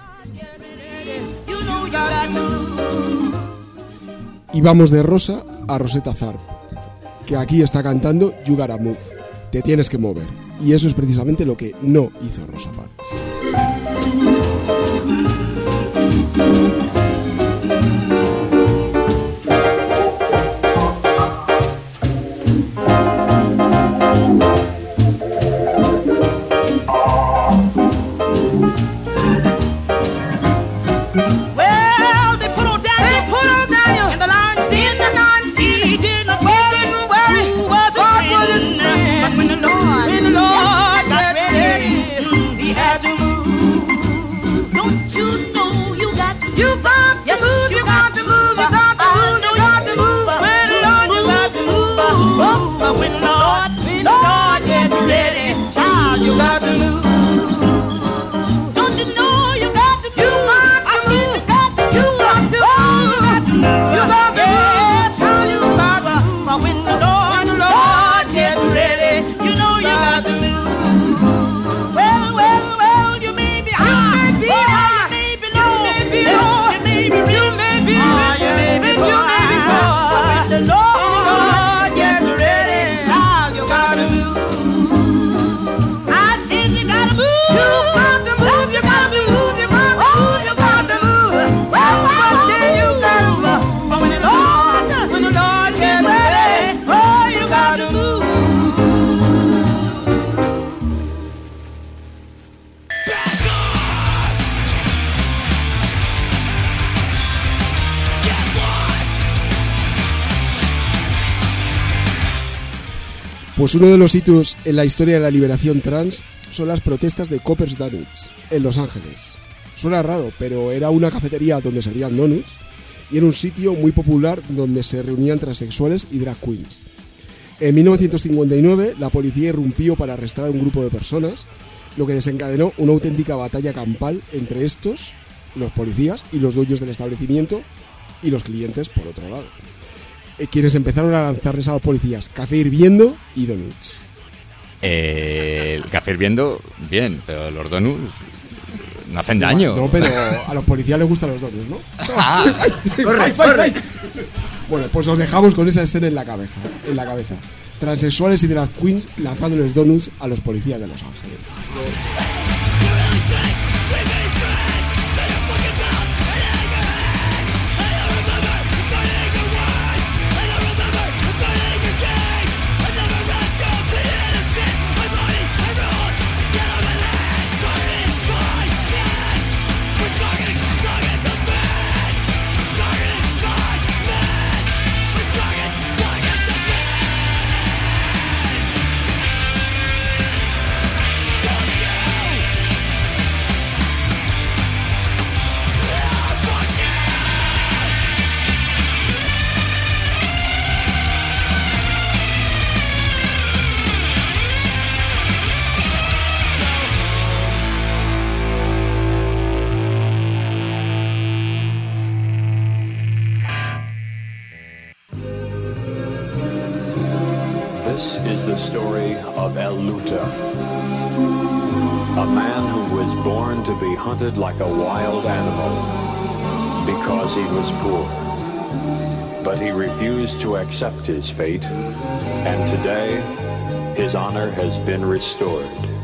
Y vamos de Rosa a Rosetta Tharpe, que aquí está cantando You Gotta Move, te tienes que mover. Y eso es precisamente lo que no hizo Rosa Parks. I said you got Pues uno de los hitos en la historia de la liberación trans son las protestas de Copper's Donuts en Los Ángeles. Suena raro, pero era una cafetería donde servían donuts y era un sitio muy popular donde se reunían transexuales y drag queens. En mil novecientos cincuenta y nueve la policía irrumpió para arrestar a un grupo de personas, lo que desencadenó una auténtica batalla campal entre estos, los policías y los dueños del establecimiento, y los clientes por otro lado, eh, quienes empezaron a lanzarles a los policías café hirviendo y donuts. Eh, el café hirviendo, bien, pero los donuts no hacen daño. No, pero a los policías les gustan los donuts, ¿no? Ah, corre, corre. Bueno, pues os dejamos con esa escena en la cabeza, en la cabeza. Transexuales y drag queens lanzándoles donuts a los policías de Los Ángeles. This is the story of El Lute, a man who was born to be hunted like a wild animal because he was poor. But he refused to accept his fate, and today his honor has been restored.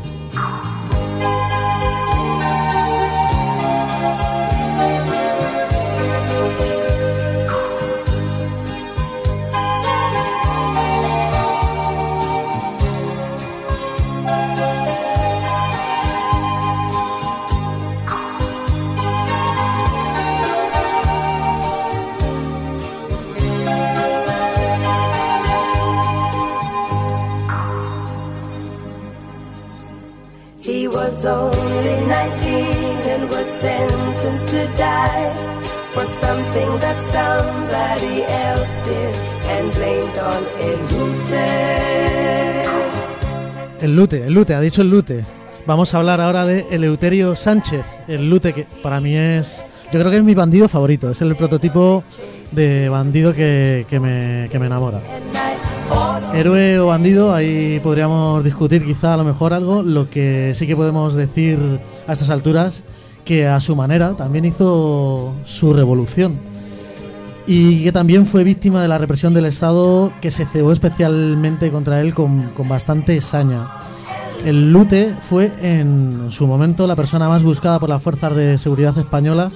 He was only nineteen and was sentenced to die for something that somebody else did and blamed on El Lute. El Lute, el Lute, ha dicho el Lute. Vamos a hablar ahora de Eleuterio Sánchez, el Lute, que para mí es, yo creo que es mi bandido favorito, es el prototipo de bandido que, que, me, que me enamora. Héroe o bandido, ahí podríamos discutir quizá a lo mejor algo. Lo que sí que podemos decir a estas alturas, que a su manera también hizo su revolución y que también fue víctima de la represión del Estado, que se cebó especialmente contra él con, con bastante saña. El Lute fue en su momento la persona más buscada por las fuerzas de seguridad españolas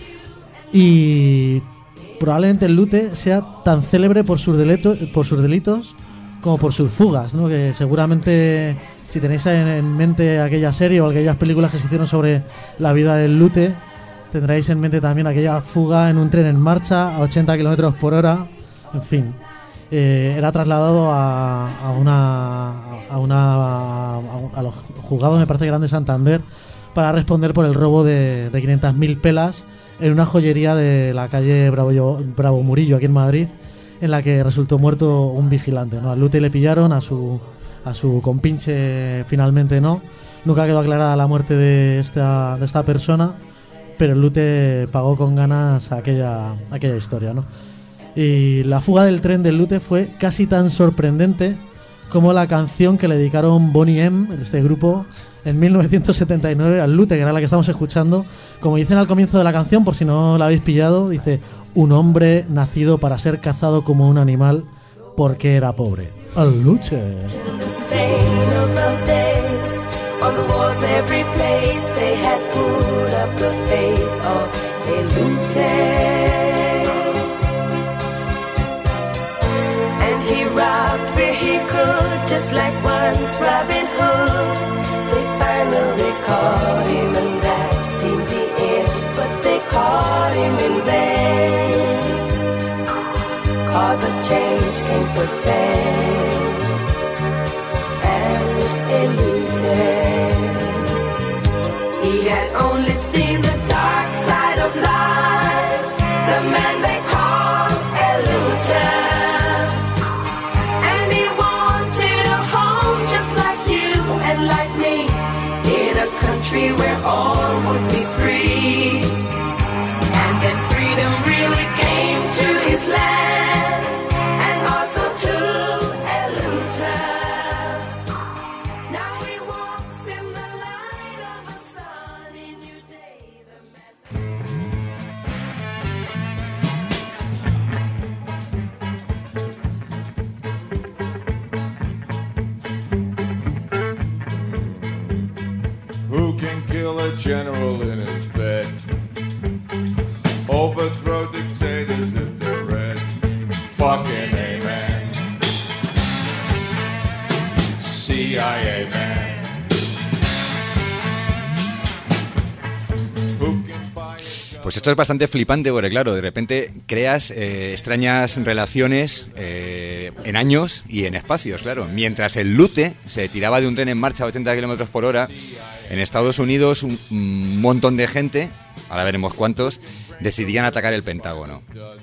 y probablemente el Lute sea tan célebre por sus delitos, por sus delitos como por sus fugas, ¿no? Que seguramente, si tenéis en mente aquella serie o aquellas películas que se hicieron sobre la vida del Lute, tendréis en mente también aquella fuga en un tren en marcha a ochenta kilómetros por hora. En fin, eh, era trasladado a, a una a una a, a los juzgados, me parece que eran de Santander, para responder por el robo de, de quinientas mil pelas en una joyería de la calle Bravo, Bravo Murillo, aquí en Madrid, en la que resultó muerto un vigilante, ¿no? Al Lute le pillaron, a su a su compinche finalmente no. Nunca quedó aclarada la muerte de esta de esta persona, pero el Lute pagó con ganas aquella aquella historia, ¿no? Y la fuga del tren del Lute fue casi tan sorprendente como la canción que le dedicaron Boney M, este grupo, en mil novecientos setenta y nueve al Lute, que era la que estamos escuchando. Como dicen al comienzo de la canción, por si no la habéis pillado, dice: un hombre nacido para ser cazado como un animal porque era pobre. Al Lute. And he robbed where he could, just like once Robin Hood. They finally caught him and that seemed the end, but they caught him in vain, 'cause a change came for Spain. country where all would be free. And then freedom really came to his land, and also to Eluta. Now he walks in the light of a sunny new day. The Who can kill a general in his bed? Overthrow dictators if they're red. Fucking amen. C I A man. Who can buy a Pues esto es bastante flipante porque, claro, de repente creas eh, extrañas relaciones eh, en años y en espacios, claro. Mientras el Lute se tiraba de un tren en marcha a ochenta kilómetros por hora, en Estados Unidos un, un montón de gente, ahora veremos cuántos, decidían atacar el Pentágono.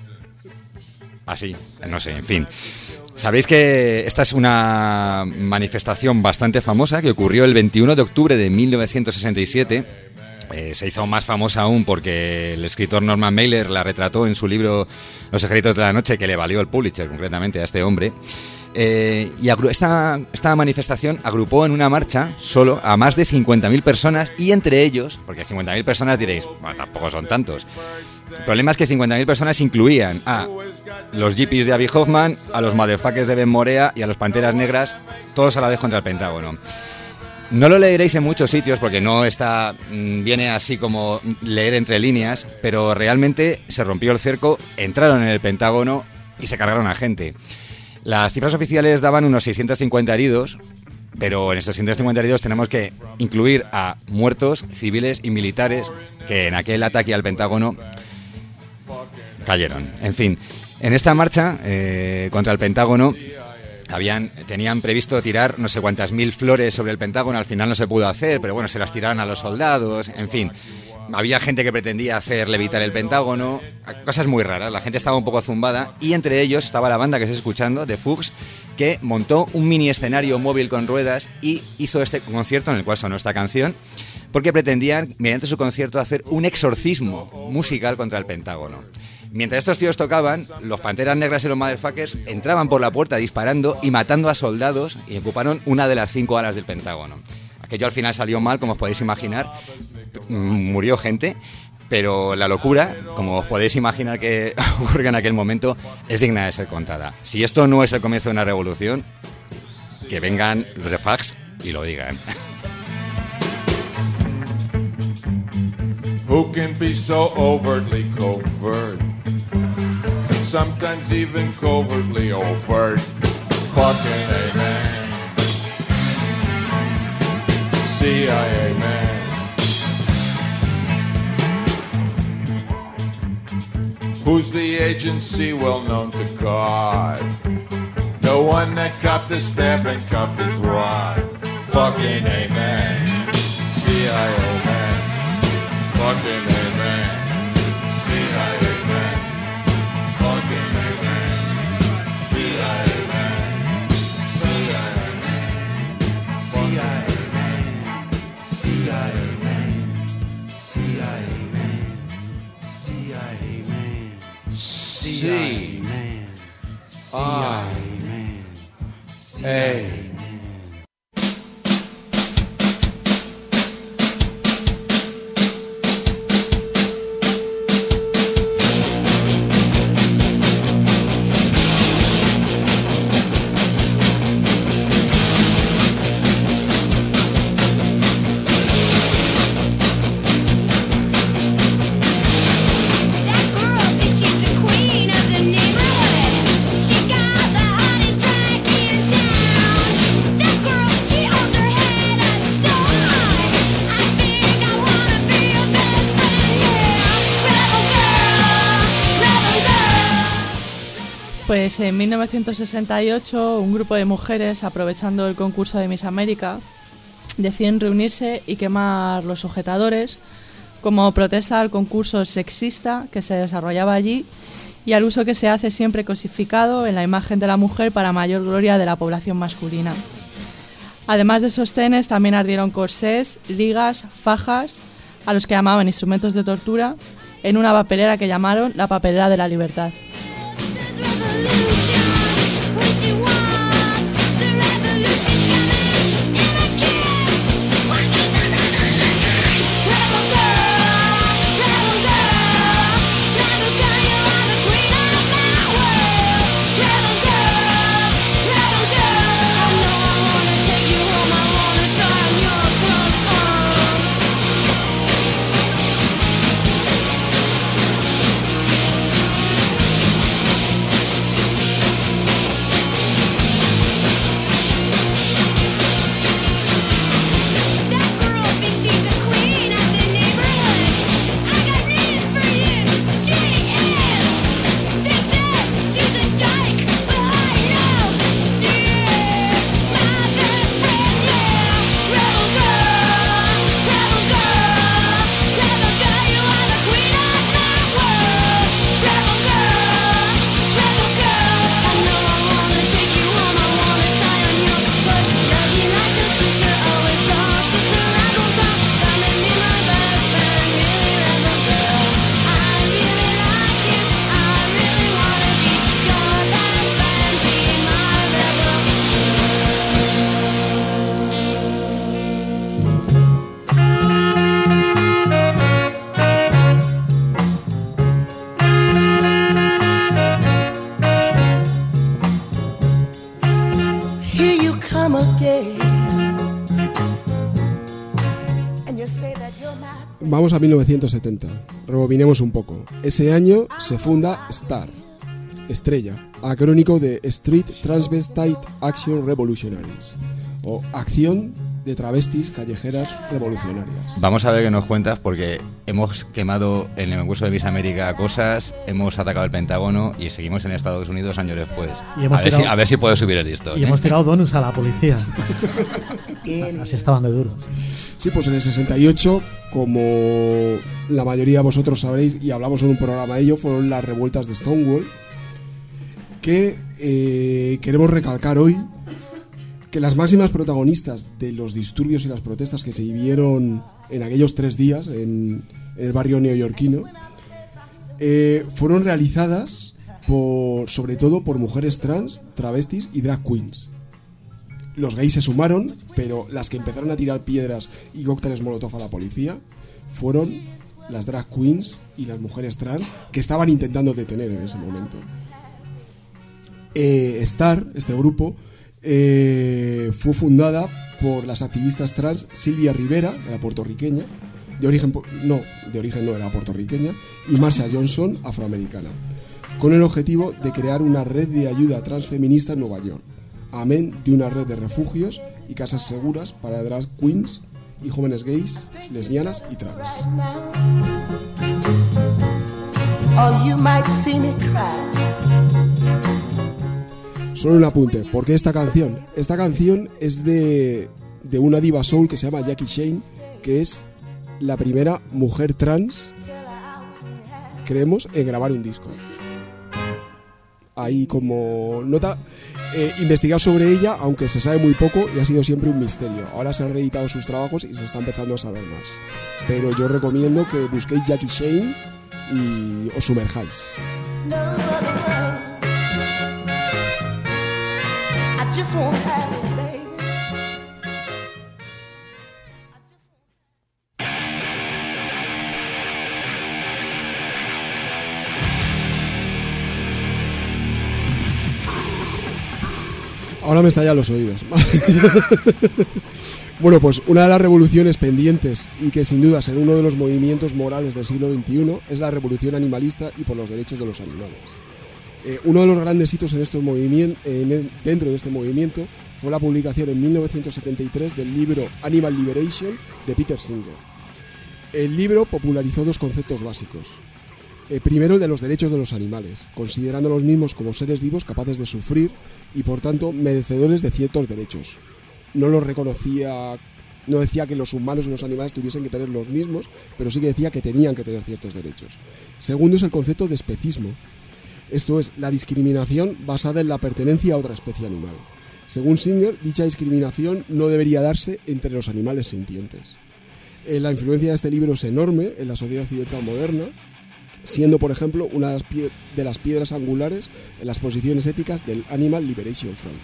Así, no sé, en fin. Sabéis que esta es una manifestación bastante famosa que ocurrió el veintiuno de octubre de mil novecientos sesenta y siete. Eh, se hizo más famosa aún porque el escritor Norman Mailer la retrató en su libro Los secretos de la noche, que le valió el Pulitzer concretamente a este hombre. Eh, y agru- esta, esta manifestación agrupó en una marcha solo a más de cincuenta mil personas, y entre ellos, porque cincuenta mil personas diréis, bueno, tampoco son tantos. El problema es que cincuenta mil personas incluían a los Yippies de Abby Hoffman, a los Motherfuckers de Ben Morea y a los Panteras Negras, todos a la vez contra el Pentágono. No lo leeréis en muchos sitios porque no está, viene así como leer entre líneas, pero realmente se rompió el cerco, entraron en el Pentágono y se cargaron a gente. Las cifras oficiales daban unos seiscientos cincuenta heridos, pero en estos seiscientos cincuenta heridos tenemos que incluir a muertos, civiles y militares que en aquel ataque al Pentágono cayeron. En fin, en esta marcha eh, contra el Pentágono habían, tenían previsto tirar no sé cuántas mil flores sobre el Pentágono, al final no se pudo hacer, pero bueno, se las tiraron a los soldados, en fin. Había gente que pretendía hacer levitar el Pentágono, cosas muy raras, la gente estaba un poco zumbada, y entre ellos estaba la banda que estáis escuchando, The Fugs, que montó un mini escenario móvil con ruedas y hizo este concierto en el cual sonó esta canción, porque pretendían, mediante su concierto, hacer un exorcismo musical contra el Pentágono. Mientras estos tíos tocaban, los Panteras Negras y los Motherfuckers entraban por la puerta disparando y matando a soldados, y ocuparon una de las cinco alas del Pentágono. Aquello al final salió mal, como os podéis imaginar, murió gente, pero la locura, como os podéis imaginar que ocurrió en aquel momento, es digna de ser contada. Si esto no es el comienzo de una revolución, que vengan los de Fax y lo digan. Who can be so overtly covert, and sometimes even covertly overt? Fucking amen. C I A man. Who's the agency well known to God? The one that copped the staff and copped his rod. Fucking amen. C I A man. Fucking amen. C I A man. Fucking amen. C I A man. C I A man. C I A man. C I A man. C I A man. C I A man. C I A man. Pues en mil novecientos sesenta y ocho un grupo de mujeres, aprovechando el concurso de Miss América, deciden reunirse y quemar los sujetadores como protesta al concurso sexista que se desarrollaba allí y al uso que se hace siempre cosificado en la imagen de la mujer para mayor gloria de la población masculina. Además de sostenes, también ardieron corsés, ligas, fajas, a los que llamaban instrumentos de tortura, en una papelera que llamaron la papelera de la libertad. Vamos a mil novecientos setenta, rebobinemos un poco. Ese año se funda STAR, Estrella, acrónico de Street Transvestite Action Revolutionaries, o Acción de Travestis Callejeras Revolucionarias. Vamos a ver qué nos cuentas, porque hemos quemado en el concurso de Miss América cosas, hemos atacado el Pentágono y seguimos en Estados Unidos años después. Y hemos a, ver tirado, si, a ver si puedo subir el listón. Y ¿eh? hemos tirado bonus a la policía. Así estaban de duros. Sí, pues en el sesenta y ocho, como la mayoría de vosotros sabréis, y hablamos en un programa de ello, fueron las revueltas de Stonewall, que eh, queremos recalcar hoy que las máximas protagonistas de los disturbios y las protestas que se vivieron en aquellos tres días en, en el barrio neoyorquino eh, fueron realizadas por, sobre todo por mujeres trans, travestis y drag queens. Los gays se sumaron, pero las que empezaron a tirar piedras y cócteles molotov a la policía fueron las drag queens y las mujeres trans que estaban intentando detener en ese momento. Eh, STAR, este grupo, eh, fue fundada por las activistas trans Silvia Rivera, era puertorriqueña, de origen no, de origen no era puertorriqueña, y Marsha Johnson, afroamericana, con el objetivo de crear una red de ayuda transfeminista en Nueva York, amén de una red de refugios y casas seguras para drag queens y jóvenes gays, lesbianas y trans. Oh, you might see me cry. Solo un apunte, ¿por qué esta canción? Esta canción es de, de una diva soul que se llama Jackie Shane, que es la primera mujer trans, creemos, en grabar un disco. Ahí como nota, eh, investigar sobre ella, aunque se sabe muy poco y ha sido siempre un misterio. Ahora se han reeditado sus trabajos y se está empezando a saber más. Pero yo recomiendo que busquéis Jackie Shane y os sumerjáis. Just won't have it, baby. Ahora me estallan los oídos. Bueno, pues una de las revoluciones pendientes y que sin duda será uno de los movimientos morales del siglo veintiuno es la revolución animalista y por los derechos de los animales. Eh, uno de los grandes hitos en estos movimientos, en, dentro de este movimiento fue la publicación en mil novecientos setenta y tres del libro Animal Liberation de Peter Singer. El libro popularizó dos conceptos básicos. Eh, primero, el de los derechos de los animales, considerando los mismos como seres vivos capaces de sufrir y por tanto merecedores de ciertos derechos. No los reconocía, no decía que los humanos y los animales tuviesen que tener los mismos, pero sí que decía que tenían que tener ciertos derechos. Segundo es el concepto de especismo. Esto es, la discriminación basada en la pertenencia a otra especie animal. Según Singer, dicha discriminación no debería darse entre los animales sintientes. Eh, la influencia de este libro es enorme en la sociedad occidental moderna, siendo, por ejemplo, una de las, pie- de las piedras angulares en las posiciones éticas del Animal Liberation Front.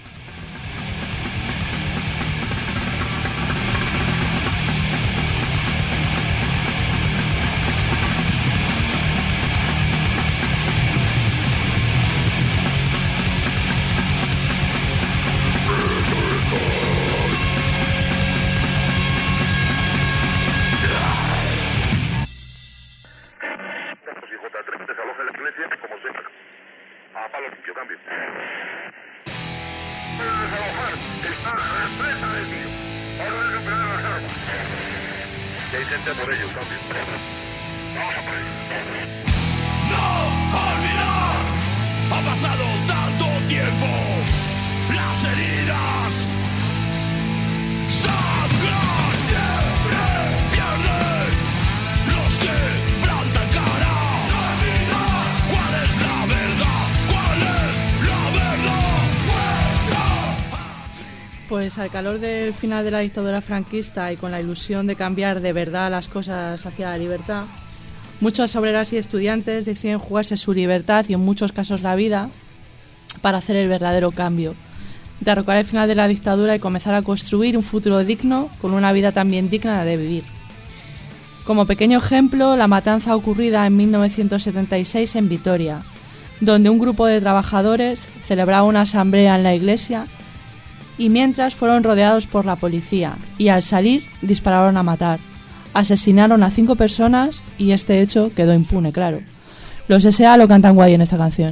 Pues al calor del final de la dictadura franquista y con la ilusión de cambiar de verdad las cosas hacia la libertad, muchas obreras y estudiantes deciden jugarse su libertad y en muchos casos la vida para hacer el verdadero cambio, derrocar el final de la dictadura y comenzar a construir un futuro digno con una vida también digna de vivir. Como pequeño ejemplo, la matanza ocurrida en mil novecientos setenta y seis en Vitoria, donde un grupo de trabajadores celebraba una asamblea en la iglesia y mientras fueron rodeados por la policía y al salir dispararon a matar. Asesinaron a cinco personas y este hecho quedó impune, claro. Los S A lo cantan guay en esta canción.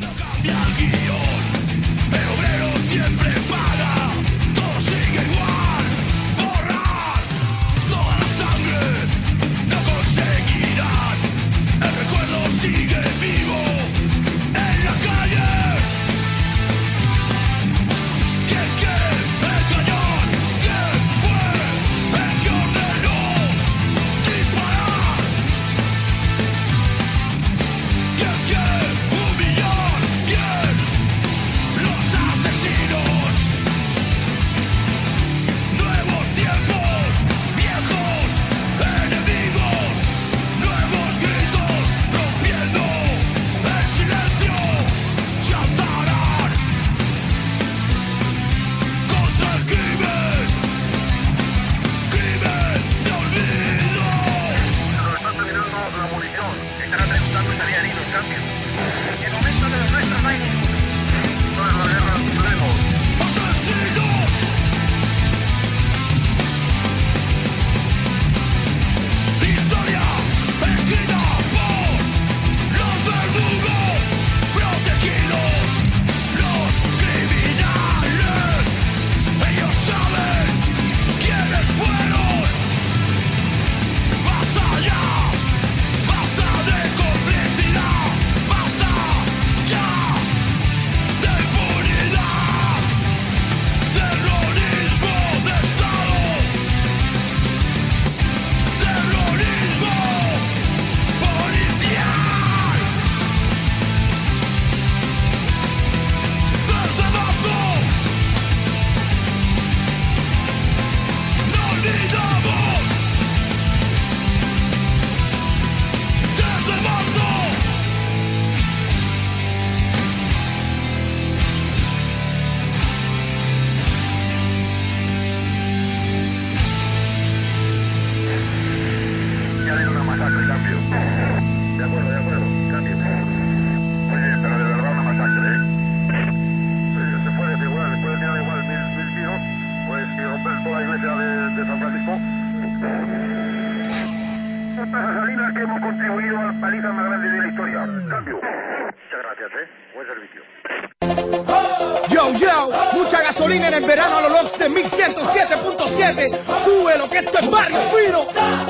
Yo, yo, mucha gasolina en el verano a los Lox en mil ciento siete punto siete. Sube lo que esto es barrio fino.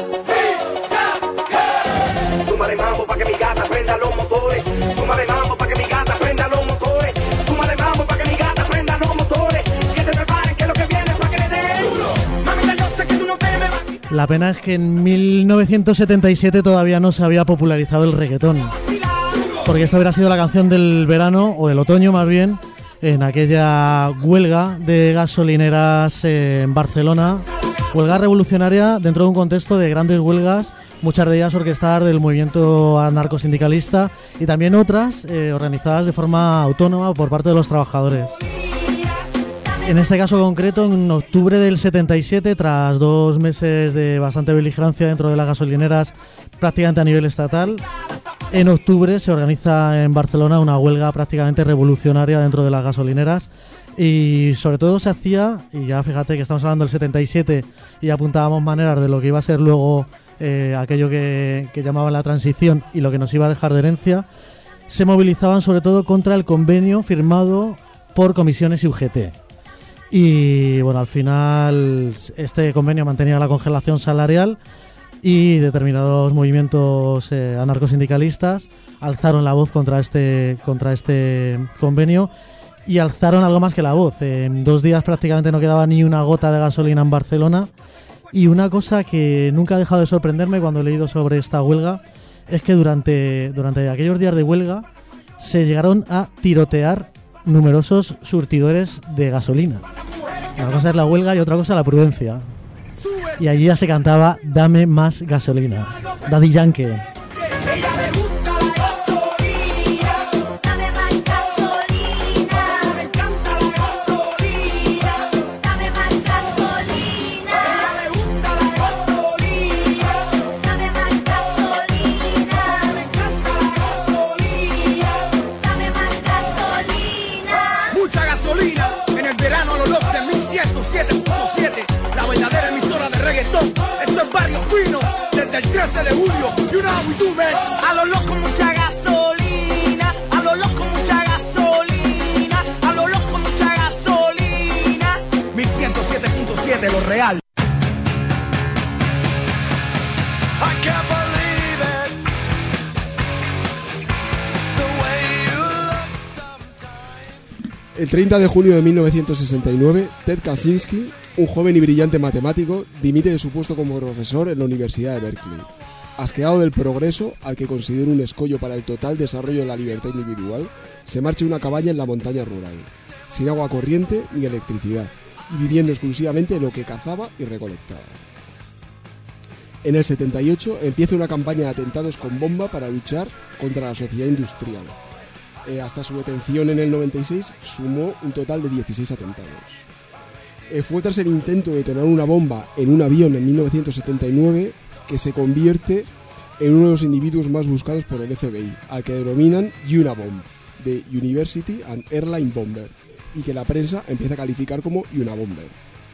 Súmale mambo pa' que mi gata prenda los motores. Súmale mambo pa' que mi gata prenda los motores. Súmale mambo pa' que mi gata prenda los motores. Que se preparen que lo que viene es pa' que le den duro. Mamita, yo sé que tú no te me vas a quitar. La pena es que en mil novecientos setenta y siete todavía no se había popularizado el reggaetón, porque esta hubiera sido la canción del verano, o del otoño más bien, en aquella huelga de gasolineras en Barcelona, huelga revolucionaria dentro de un contexto de grandes huelgas, muchas de ellas orquestadas del movimiento anarcosindicalista y también otras eh, organizadas de forma autónoma por parte de los trabajadores. En este caso concreto, en octubre del setenta y siete, tras dos meses de bastante beligerancia dentro de las gasolineras, prácticamente a nivel estatal, en octubre se organiza en Barcelona una huelga prácticamente revolucionaria dentro de las gasolineras y sobre todo se hacía, y ya fíjate que estamos hablando del setenta y siete y apuntábamos maneras de lo que iba a ser luego eh, aquello que, que llamaban la transición y lo que nos iba a dejar de herencia, se movilizaban sobre todo contra el convenio firmado por Comisiones y U G T. Y bueno, al final este convenio mantenía la congelación salarial y determinados movimientos eh, anarcosindicalistas alzaron la voz contra este contra este convenio y alzaron algo más que la voz. En dos días prácticamente no quedaba ni una gota de gasolina en Barcelona y una cosa que nunca ha dejado de sorprenderme cuando he leído sobre esta huelga es que durante, durante aquellos días de huelga se llegaron a tirotear numerosos surtidores de gasolina. Una cosa es la huelga y otra cosa la prudencia. Y allí ya se cantaba "Dame más gasolina", Daddy Yankee. Esto es Barrio Fino, desde el trece de julio. You know how we do, man. A lo loco mucha gasolina, a lo loco mucha gasolina, a lo loco mucha gasolina. mil ciento siete punto siete, lo real. I can't believe it, the way you look sometimes. El treinta de junio de mil novecientos sesenta y nueve, Ted Kaczynski, un joven y brillante matemático, dimite de su puesto como profesor en la Universidad de Berkeley, asqueado del progreso al que considera un escollo para el total desarrollo de la libertad individual. Se marcha a una cabaña en la montaña rural, sin agua corriente ni electricidad, y viviendo exclusivamente de lo que cazaba y recolectaba. En el setenta y ocho empieza una campaña de atentados con bomba para luchar contra la sociedad industrial. Eh, hasta su detención en el noventa y seis sumó un total de dieciséis atentados. Eh, fue tras el intento de detonar una bomba en un avión en mil novecientos setenta y nueve que se convierte en uno de los individuos más buscados por el F B I, al que denominan Unabomb, de University and Airline Bomber, y que la prensa empieza a calificar como Unabomber.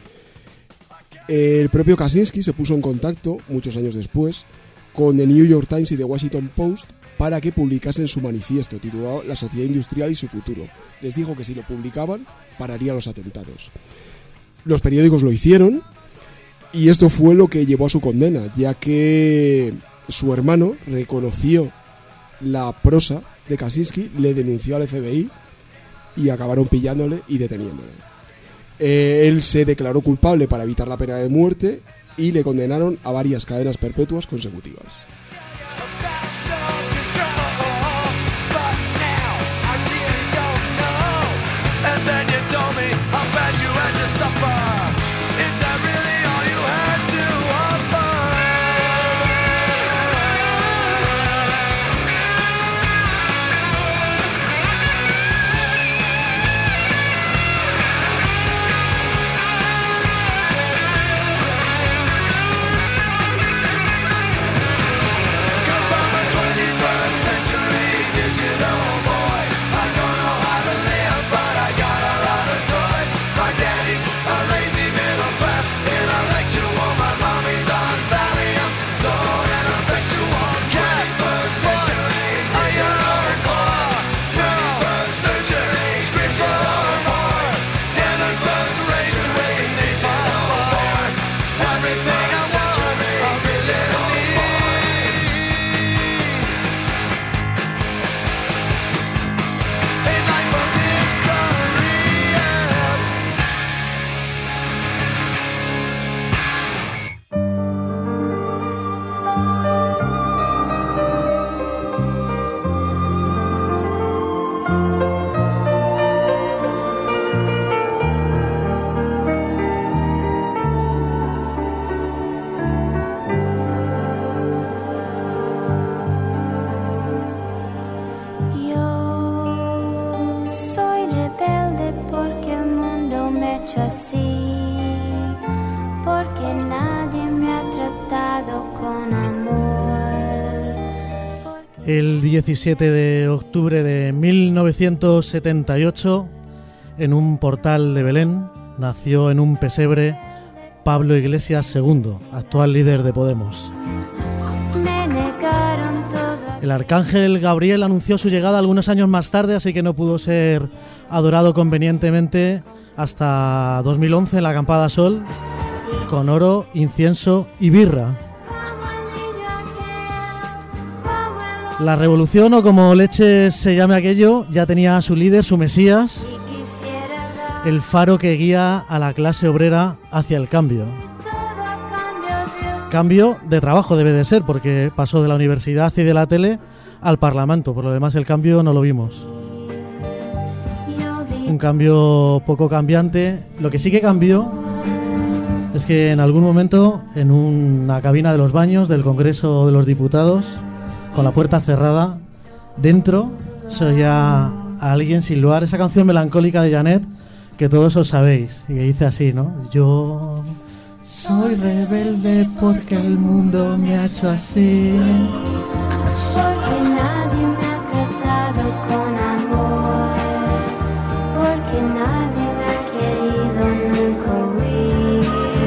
El propio Kaczynski se puso en contacto, muchos años después, con The New York Times y The Washington Post para que publicasen su manifiesto titulado La sociedad industrial y su futuro. Les dijo que si lo publicaban, pararía los atentados. Los periódicos lo hicieron y esto fue lo que llevó a su condena, ya que su hermano reconoció la prosa de Kaczynski, le denunció al F B I y acabaron pillándole y deteniéndole. Eh, él se declaró culpable para evitar la pena de muerte y le condenaron a varias cadenas perpetuas consecutivas. El diecisiete de octubre de mil novecientos setenta y ocho, en un portal de Belén, nació en un pesebre Pablo Iglesias segundo, actual líder de Podemos. El arcángel Gabriel anunció su llegada algunos años más tarde, así que no pudo ser adorado convenientemente hasta dos mil once en la Acampada Sol, con oro, incienso y birra. La revolución, o como leche se llame aquello, ya tenía a su líder, su Mesías, el faro que guía a la clase obrera hacia el cambio. Cambio de trabajo debe de ser, porque pasó de la universidad y de la tele al Parlamento. Por lo demás, el cambio no lo vimos. Un cambio poco cambiante. Lo que sí que cambió es que en algún momento, en una cabina de los baños del Congreso de los Diputados, con la puerta cerrada, dentro se oía a alguien silbar esa canción melancólica de Janet que todos os sabéis, y que dice así, ¿no? Yo soy rebelde porque el mundo me ha hecho así. Porque nadie me ha tratado con amor, porque nadie me ha querido nunca oír.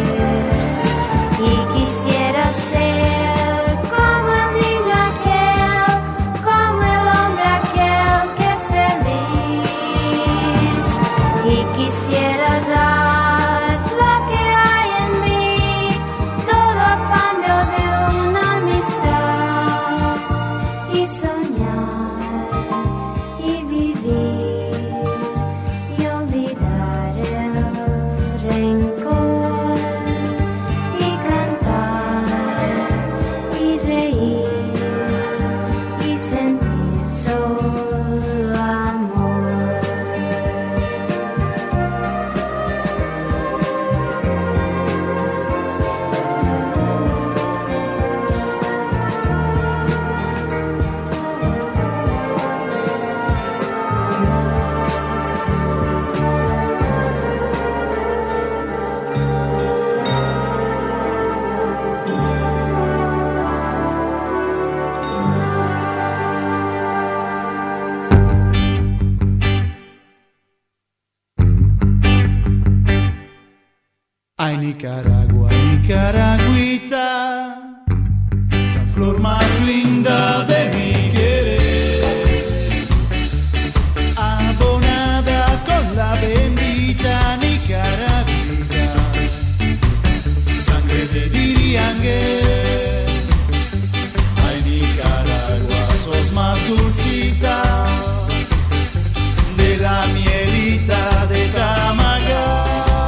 Y quisiera ser como el niño aquel, como el hombre aquel que es feliz. Y quisiera dar lo que hay en mí, todo a cambio de una amistad. Y soñar, y vivir, y olvidar el rencor, y cantar, y reír, y sentir solo amor. Ay, Nicaragua, Nicaragüita, la flor más linda de mi querer, abonada con la bendita Nicaragüita, sangre de Diriangue. Ay, Nicaragua, sos más dulcita de la mielita de Tamagá.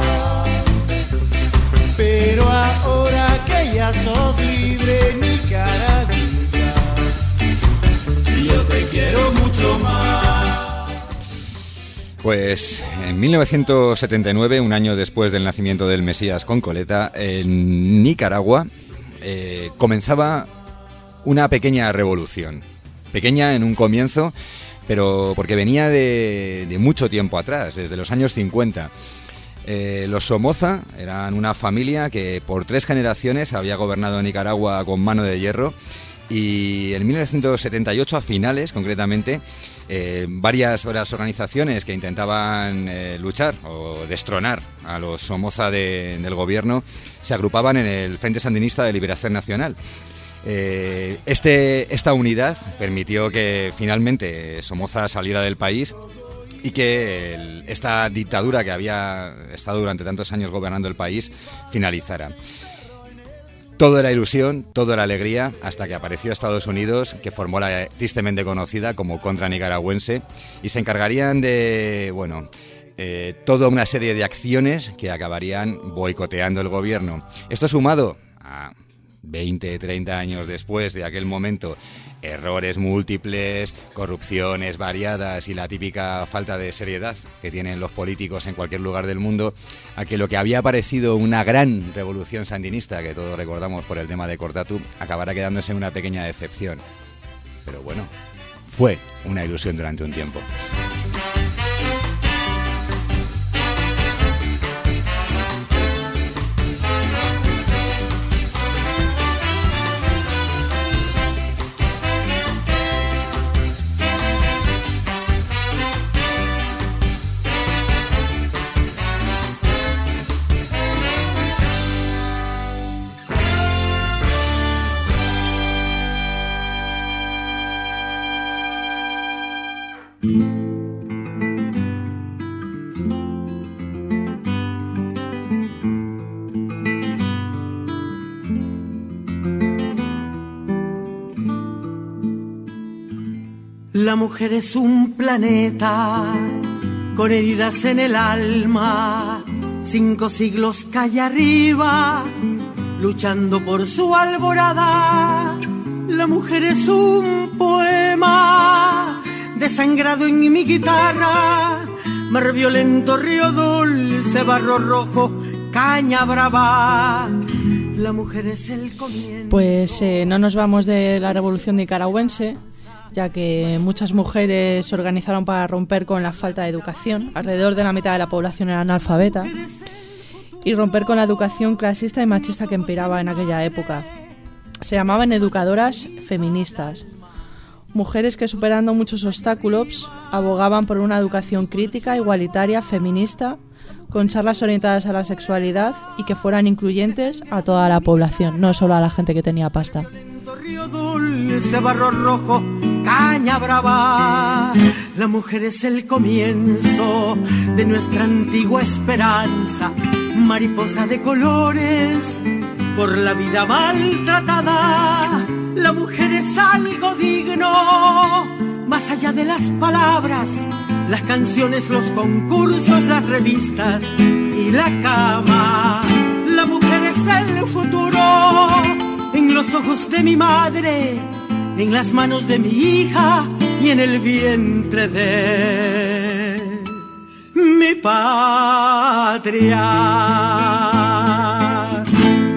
Pero ahora que ya sos libre, Nicaragüita, yo te quiero mucho más. Pues en mil novecientos setenta y nueve, un año después del nacimiento del Mesías con coleta, en Nicaragua eh, comenzaba una pequeña revolución. Pequeña en un comienzo, pero porque venía de, de mucho tiempo atrás, desde los años cincuenta. Eh, los Somoza eran una familia que por tres generaciones había gobernado Nicaragua con mano de hierro, y en mil novecientos setenta y ocho, a finales concretamente, eh, varias otras organizaciones que intentaban eh, luchar o destronar a los Somoza de, del gobierno se agrupaban en el Frente Sandinista de Liberación Nacional. Eh, este, esta unidad permitió que finalmente Somoza saliera del país y que el, esta dictadura que había estado durante tantos años gobernando el país finalizara. Todo era ilusión, todo era alegría, hasta que apareció Estados Unidos, que formó la tristemente conocida como Contra Nicaragüense, y se encargarían de, bueno, eh, toda una serie de acciones que acabarían boicoteando el gobierno. Esto sumado a veinte, treinta años después de aquel momento, errores múltiples, corrupciones variadas y la típica falta de seriedad que tienen los políticos en cualquier lugar del mundo, a que lo que había parecido una gran revolución sandinista, que todos recordamos por el tema de Cortatu, acabará quedándose una pequeña decepción. Pero bueno, fue una ilusión durante un tiempo. La mujer es un planeta con heridas en el alma, cinco siglos calle arriba, luchando por su alborada. La mujer es un poema desangrado en mi guitarra, mar violento, río dulce, barro rojo, caña brava. La mujer es el comienzo. Pues eh, no nos vamos de la revolución nicaragüense, ya que muchas mujeres se organizaron para romper con la falta de educación. Alrededor de la mitad de la población era analfabeta, y romper con la educación clasista y machista que imperaba en aquella época. Se llamaban educadoras feministas, mujeres que, superando muchos obstáculos, abogaban por una educación crítica, igualitaria, feminista, con charlas orientadas a la sexualidad y que fueran incluyentes a toda la población, no solo a la gente que tenía pasta. Río dulce, barro rojo, caña brava. La mujer es el comienzo de nuestra antigua esperanza, mariposa de colores por la vida maltratada. La mujer es algo digno, más allá de las palabras, las canciones, los concursos, las revistas y la cama. La mujer es el futuro, en los ojos de mi madre, en las manos de mi hija y en el vientre de mi patria.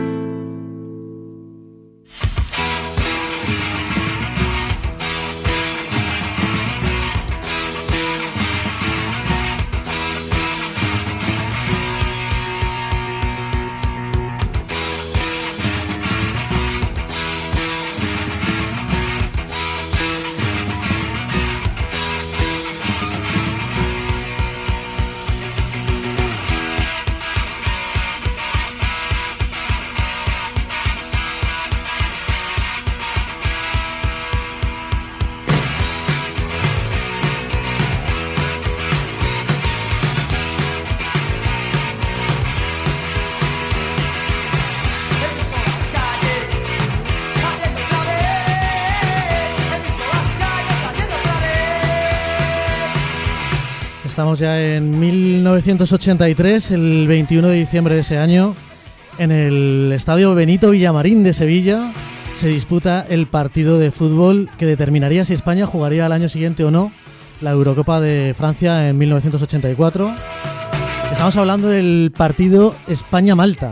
Estamos ya en mil novecientos ochenta y tres, el veintiuno de diciembre de ese año, en el Estadio Benito Villamarín de Sevilla, se disputa el partido de fútbol que determinaría si España jugaría al año siguiente o no la Eurocopa de Francia en mil novecientos ochenta y cuatro. Estamos hablando del partido España-Malta.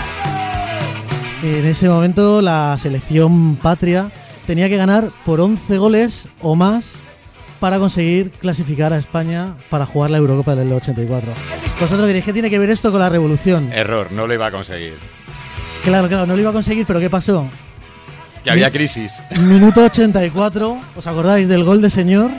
En ese momento la selección patria tenía que ganar por once goles o más para conseguir clasificar a España para jugar la Eurocopa del ochenta y cuatro. Vosotros diréis, ¿qué tiene que ver esto con la revolución? Error, no lo iba a conseguir. Claro, claro, no lo iba a conseguir, pero ¿qué pasó? Que había crisis. Minuto ochenta y cuatro, ¿os acordáis del gol de señor?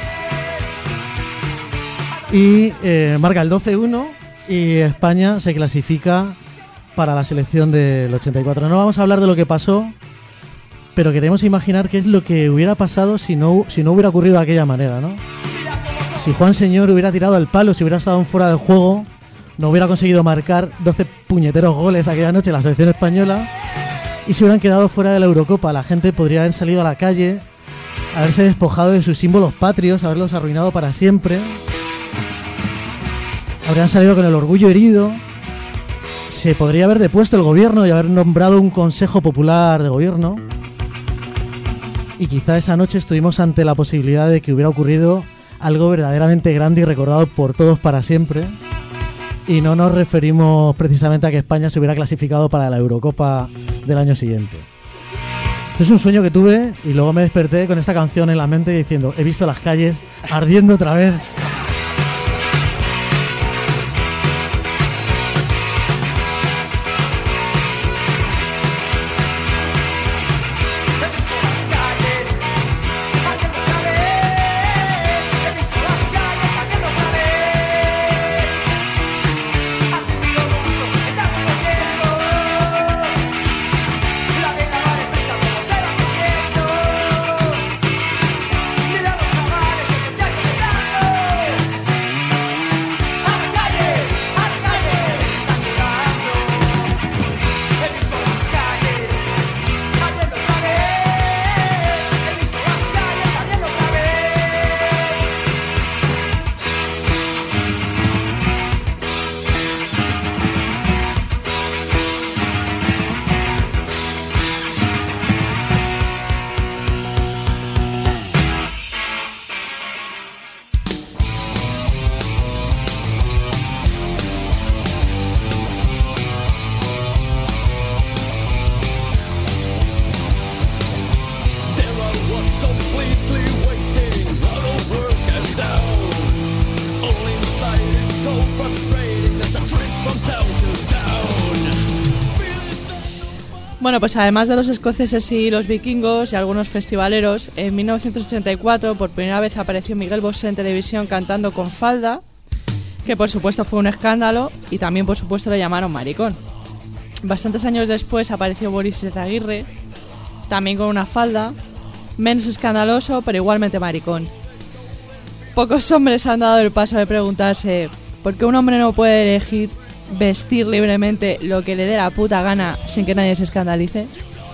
Y eh, marca el doce uno y España se clasifica para la selección del ochenta y cuatro. No vamos a hablar de lo que pasó, pero queremos imaginar qué es lo que hubiera pasado si no, si no hubiera ocurrido de aquella manera, ¿no? Si Juan Señor hubiera tirado el palo, si hubiera estado en fuera de juego, no hubiera conseguido marcar doce puñeteros goles aquella noche en la selección española y se hubieran quedado fuera de la Eurocopa. La gente podría haber salido a la calle, haberse despojado de sus símbolos patrios, haberlos arruinado para siempre. Habrían salido con el orgullo herido. Se podría haber depuesto el gobierno y haber nombrado un Consejo Popular de Gobierno. Y quizá esa noche estuvimos ante la posibilidad de que hubiera ocurrido algo verdaderamente grande y recordado por todos para siempre. Y no nos referimos precisamente a que España se hubiera clasificado para la Eurocopa del año siguiente. Esto es un sueño que tuve y luego me desperté con esta canción en la mente diciendo, he visto las calles ardiendo otra vez. Mira los chavales que ya Bueno, pues además de los escoceses y los vikingos y algunos festivaleros, en mil novecientos ochenta y cuatro por primera vez apareció Miguel Bosé en televisión cantando con falda, que por supuesto fue un escándalo y también por supuesto le llamaron maricón. Bastantes años después apareció Boris Izaguirre, también con una falda, menos escandaloso pero igualmente maricón. Pocos hombres han dado el paso de preguntarse por qué un hombre no puede elegir vestir libremente lo que le dé la puta gana sin que nadie se escandalice.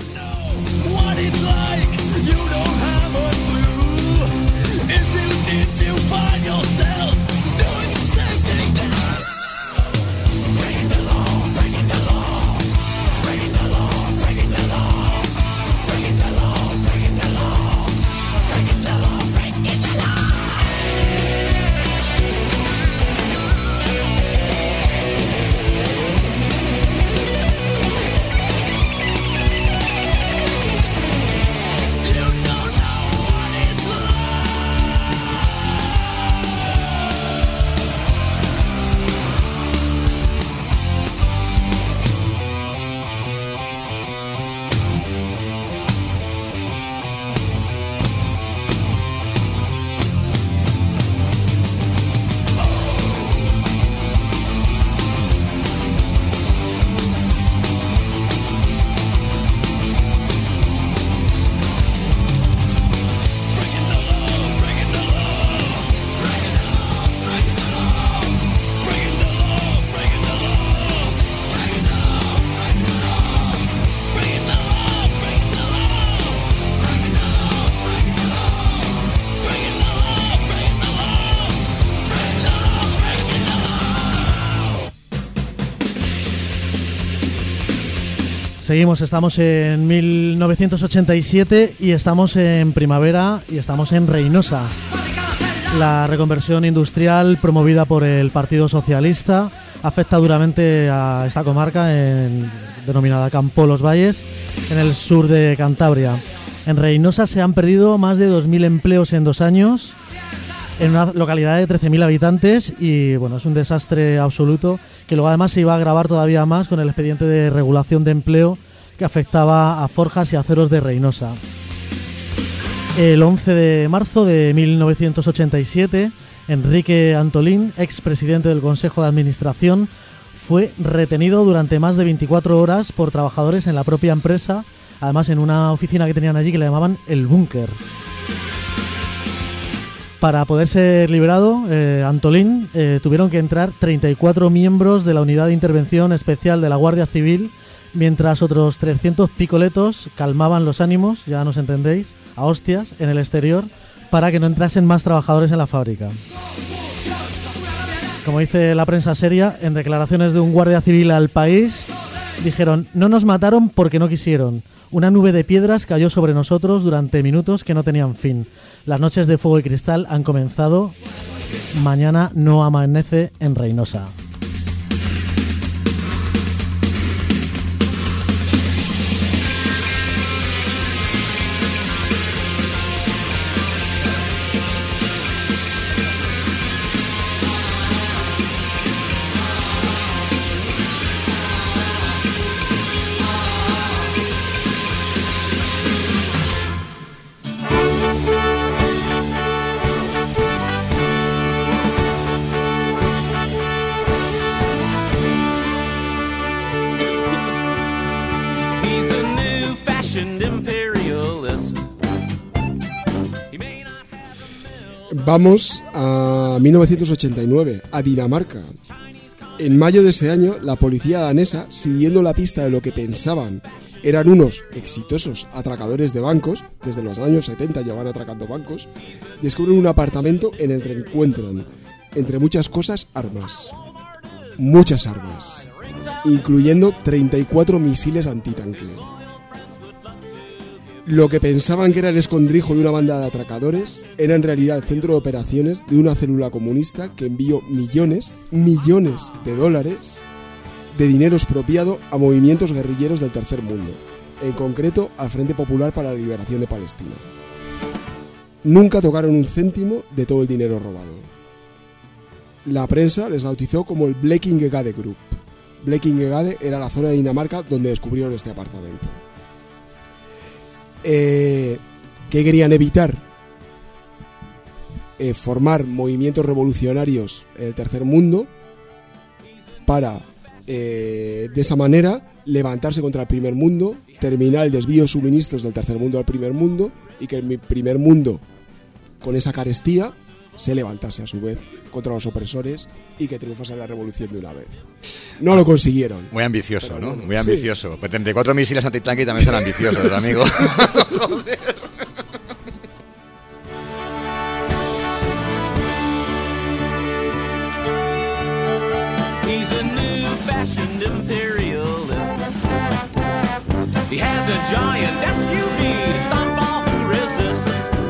Seguimos, estamos en mil novecientos ochenta y siete y estamos en primavera y estamos en Reynosa. La reconversión industrial promovida por el Partido Socialista afecta duramente a esta comarca en, denominada Campo Los Valles, en el sur de Cantabria. En Reynosa se han perdido más de dos mil empleos en dos años, en una localidad de trece mil habitantes, y bueno, es un desastre absoluto que luego además se iba a agravar todavía más con el expediente de regulación de empleo que afectaba a forjas y aceros de Reynosa. El once de marzo de mil novecientos ochenta y siete, Enrique Antolín, expresidente del Consejo de Administración, fue retenido durante más de veinticuatro horas por trabajadores en la propia empresa, además en una oficina que tenían allí que le llamaban el búnker. Para poder ser liberado, eh, Antolín, eh, tuvieron que entrar treinta y cuatro miembros de la Unidad de Intervención Especial de la Guardia Civil, mientras otros trescientos picoletos calmaban los ánimos, ya nos entendéis, a hostias en el exterior, para que no entrasen más trabajadores en la fábrica. Como dice la prensa seria, en declaraciones de un guardia civil al País, dijeron: no nos mataron porque no quisieron. Una nube de piedras cayó sobre nosotros durante minutos que no tenían fin. Las noches de fuego y cristal han comenzado. Mañana no amanece en Reynosa. Vamos a mil novecientos ochenta y nueve, a Dinamarca. En mayo de ese año, la policía danesa, siguiendo la pista de lo que pensaban eran unos exitosos atracadores de bancos, desde los años setenta llevan atracando bancos, descubren un apartamento en el que encuentran, entre muchas cosas, armas. Muchas armas, incluyendo treinta y cuatro misiles antitanque. Lo que pensaban que era el escondrijo de una banda de atracadores era en realidad el centro de operaciones de una célula comunista que envió millones, millones de dólares de dinero expropiado a movimientos guerrilleros del tercer mundo, en concreto al Frente Popular para la Liberación de Palestina. Nunca tocaron un céntimo de todo el dinero robado. La prensa les bautizó como el Blekinge Gade Group, Blekinge era la zona de Dinamarca donde descubrieron este apartamento. Eh, ¿Qué querían evitar? Eh, formar movimientos revolucionarios en el tercer mundo para, eh, de esa manera, levantarse contra el primer mundo, terminar el desvío de suministros del tercer mundo al primer mundo y que el primer mundo, con esa carestía, se levantase a su vez contra los opresores y que triunfase la revolución de una vez. No lo consiguieron. Muy ambicioso, Pero ¿no? bueno, Muy ambicioso. Sí. Pues treinta y cuatro misiles antitanque también son ambiciosos, amigo. Joder. He's a new-fashioned imperialist. He has a giant S U V to stomp all who resist.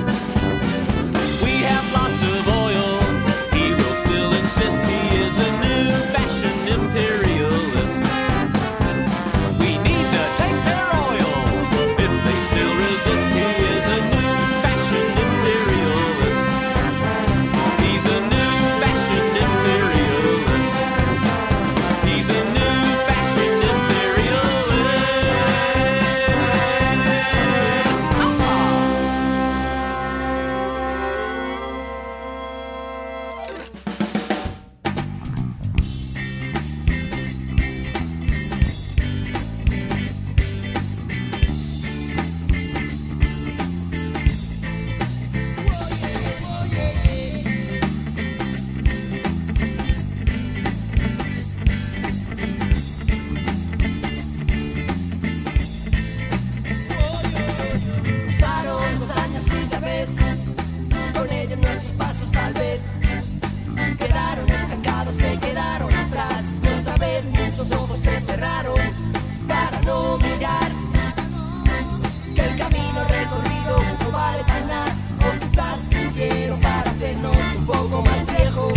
We have lots of oil. He will still insist he is a new-fashioned imperialist. We need to take their oil if they still resist. He is a new-fashioned imperialist. He's a new-fashioned imperialist. He's a new-fashioned imperialist. Pasaron los años y ya ves, con ellos nuestros pasos tal vez quedaron estancados, se quedaron atrás. Y otra vez muchos ojos se cerraron para no mirar que el camino recorrido no vale para nada. O quizás sirvieron para hacernos un poco más viejos.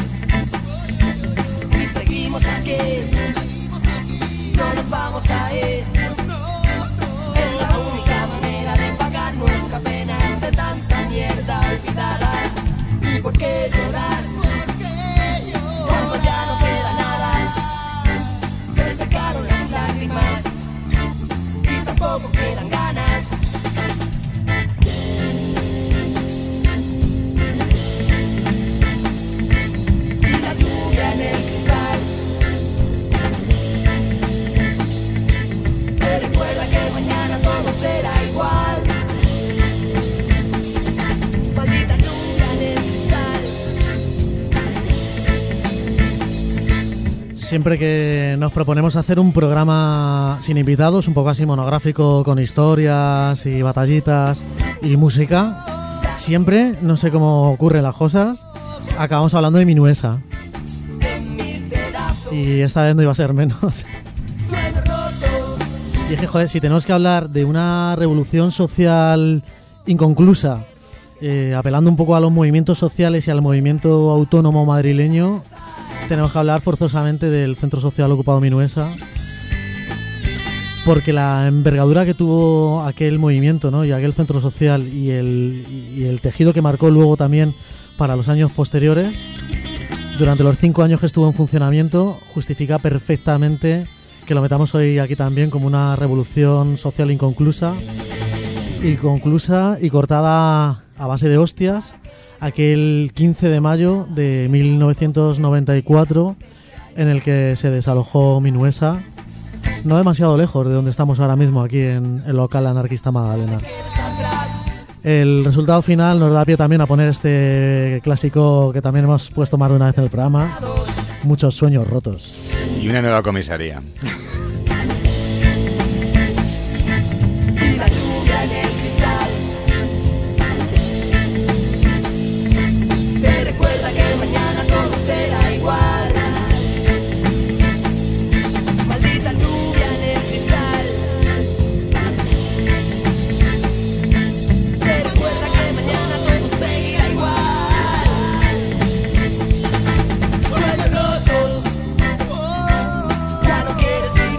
Y seguimos aquí, no nos vamos a ir. Es la única manera de pagar nuestra pena de tanta mierda olvidada. ¿Y por qué llorar? Cuando ya no queda nada. Se secaron las lágrimas y tampoco quedan ganas. Y la lluvia en el cristal te recuerda que mañana todo será igual. Maldita lluvia en el cristal. Siempre que nos proponemos hacer un programa sin invitados, un poco así monográfico, con historias y batallitas y música, siempre, no sé cómo ocurren las cosas, acabamos hablando de Minuesa. Y esta vez no iba a ser menos. Y es que, joder, si tenemos que hablar de una revolución social inconclusa, eh, apelando un poco a los movimientos sociales y al movimiento autónomo madrileño, tenemos que hablar forzosamente del Centro Social Ocupado Minuesa, porque la envergadura que tuvo aquel movimiento, ¿no?, y aquel centro social y el, y el tejido que marcó luego también para los años posteriores, durante los cinco años que estuvo en funcionamiento, justifica perfectamente que lo metamos hoy aquí también como una revolución social inconclusa, inconclusa y cortada a base de hostias, aquel quince de mayo de mil novecientos noventa y cuatro, en el que se desalojó Minuesa, no demasiado lejos de donde estamos ahora mismo, aquí en el local anarquista Magdalena. El resultado final nos da pie también a poner este clásico que también hemos puesto más de una vez en el programa, Muchos sueños rotos. Y una nueva comisaría. Y la lluvia en el cristal te recuerda que mañana todo será igual. Maldita lluvia en el cristal te recuerda que mañana todo seguirá igual. Sueños rotos, ya no quieres vivir.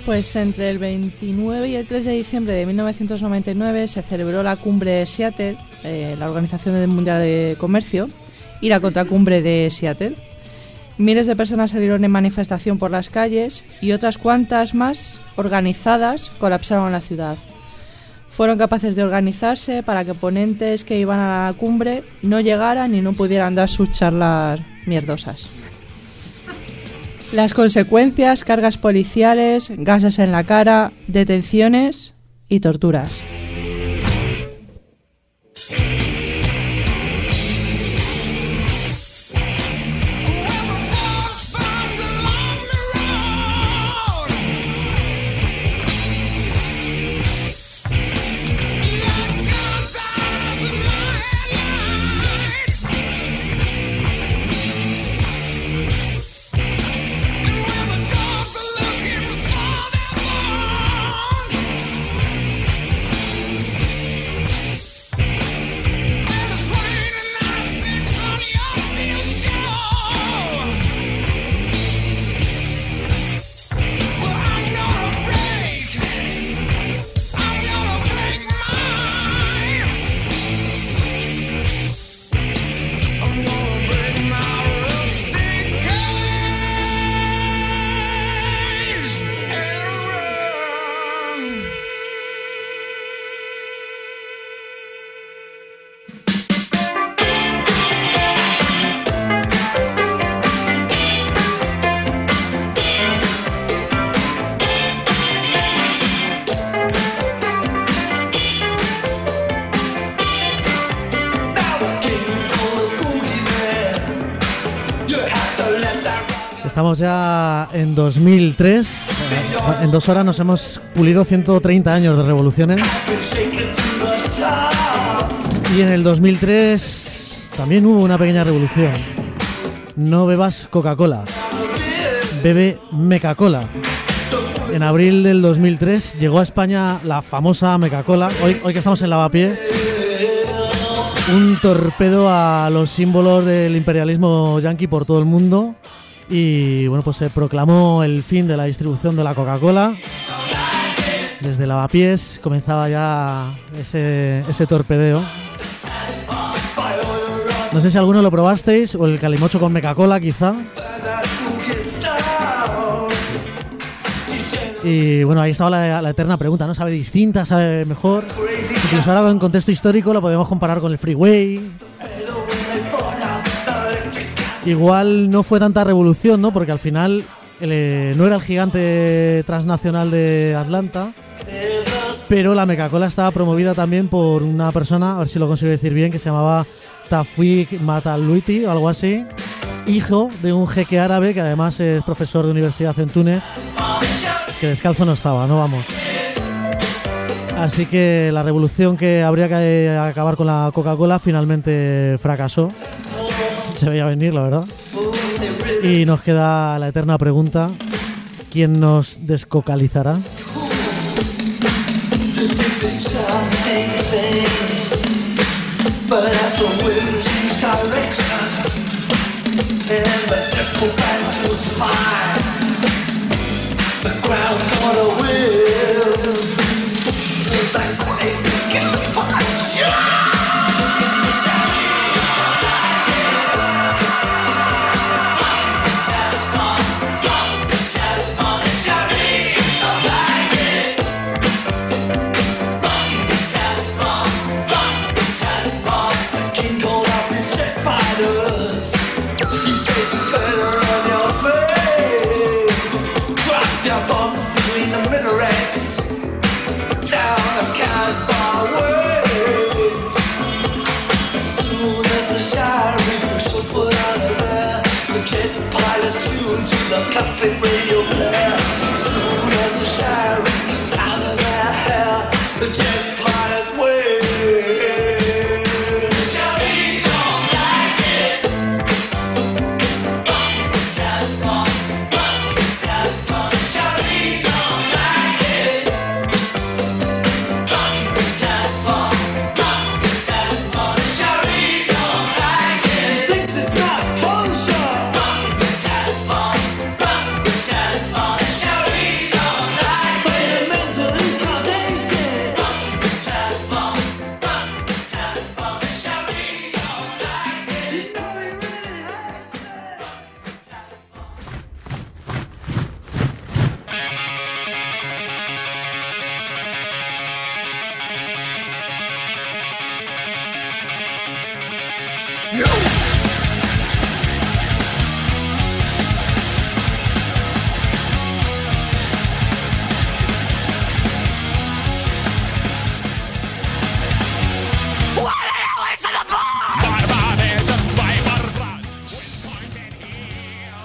Pues entre el veintinueve y el tres de diciembre de mil novecientos noventa y nueve se celebró la cumbre de Seattle, eh, la Organización Mundial de Comercio, y la contracumbre de Seattle. Miles de personas salieron en manifestación por las calles y otras cuantas más, organizadas, colapsaron la ciudad. Fueron capaces de organizarse para que ponentes que iban a la cumbre no llegaran y no pudieran dar sus charlas mierdosas. Las consecuencias: cargas policiales, gases en la cara, detenciones y torturas. Estamos ya en dos mil tres. En dos horas nos hemos pulido ciento treinta años de revoluciones. Y en el dos mil tres también hubo una pequeña revolución. No bebas Coca-Cola, bebe Meca-Cola. En abril del dos mil tres llegó a España la famosa Meca-Cola. Hoy, hoy que estamos en Lavapiés, un torpedo a los símbolos del imperialismo yanqui por todo el mundo. Y bueno, pues se proclamó el fin de la distribución de la Coca-Cola. Desde Lavapiés comenzaba ya ese, ese torpedeo. No sé si alguno lo probasteis, o el calimocho con Meca-Cola quizá. Y bueno, ahí estaba la, la eterna pregunta, ¿no? ¿Sabe distinta? ¿Sabe mejor? Incluso ahora en contexto histórico lo podemos comparar con el Freeway. Igual no fue tanta revolución, ¿no? Porque al final eh, no era el gigante transnacional de Atlanta, pero la Meca-Cola estaba promovida también por una persona, a ver si lo consigo decir bien, que se llamaba Tafwik Mataluiti o algo así, hijo de un jeque árabe que además es profesor de universidad en Túnez, que descalzo no estaba, ¿no? Vamos. Así que la revolución que habría que acabar con la Coca-Cola finalmente fracasó. Se veía venir, la verdad. Y nos queda la eterna pregunta: ¿quién nos descocalizará? Shout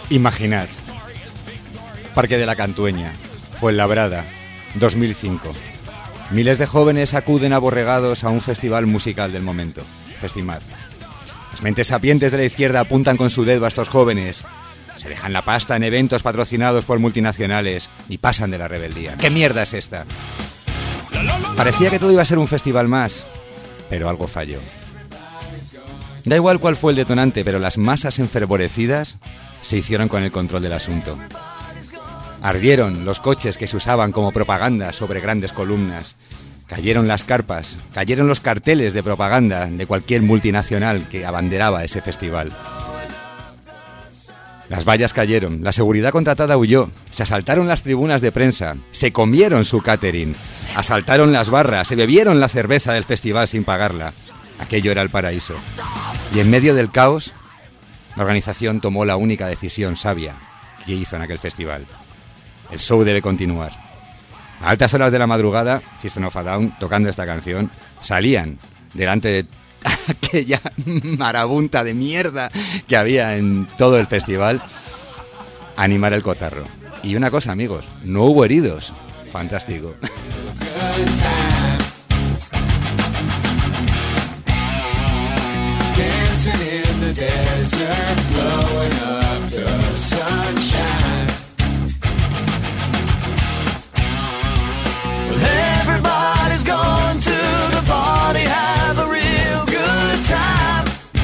Imaginad. Parque de la Cantueña, Fuenlabrada, dos mil cinco. Miles de jóvenes acuden aborregados a un festival musical del momento, Festimad. Las mentes sapientes de la izquierda apuntan con su dedo a estos jóvenes. Se dejan la pasta en eventos patrocinados por multinacionales y pasan de la rebeldía. ¿Qué mierda es esta? Parecía que todo iba a ser un festival más, pero algo falló. Da igual cuál fue el detonante, pero las masas enfervorecidas se hicieron con el control del asunto. Ardieron los coches que se usaban como propaganda sobre grandes columnas. Cayeron las carpas, cayeron los carteles de propaganda de cualquier multinacional que abanderaba ese festival. Las vallas cayeron, la seguridad contratada huyó, se asaltaron las tribunas de prensa, se comieron su catering, asaltaron las barras, se bebieron la cerveza del festival sin pagarla. Aquello era el paraíso. Y en medio del caos, la organización tomó la única decisión sabia que hizo en aquel festival. El show debe continuar. A altas horas de la madrugada, System of a Down, tocando esta canción, salían delante de aquella marabunta de mierda que había en todo el festival a animar el cotarro. Y una cosa, amigos, no hubo heridos. Fantástico. Everybody's going to the party, have a real good time.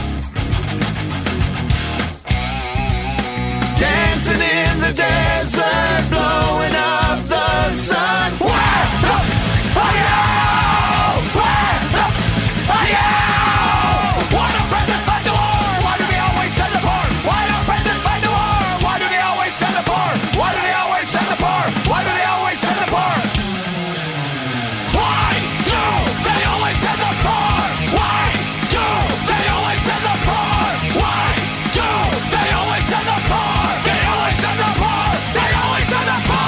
Dancing in the desert, blowing up the sun. Where the are you? Where the are you? Why don't presidents fight the war? Why do they always send the poor? Why don't presidents fight the war? Why do they always send the poor? Why do they always send the poor? Why do they always send the poor? Why do they always send the poor? Why do they always send the poor? Why do they always send the poor? They always send the poor. They always send the poor.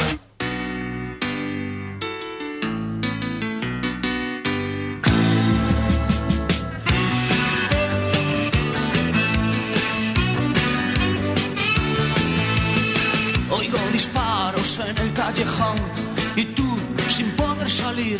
Oigo disparos en el callejón y tú sin poder salir.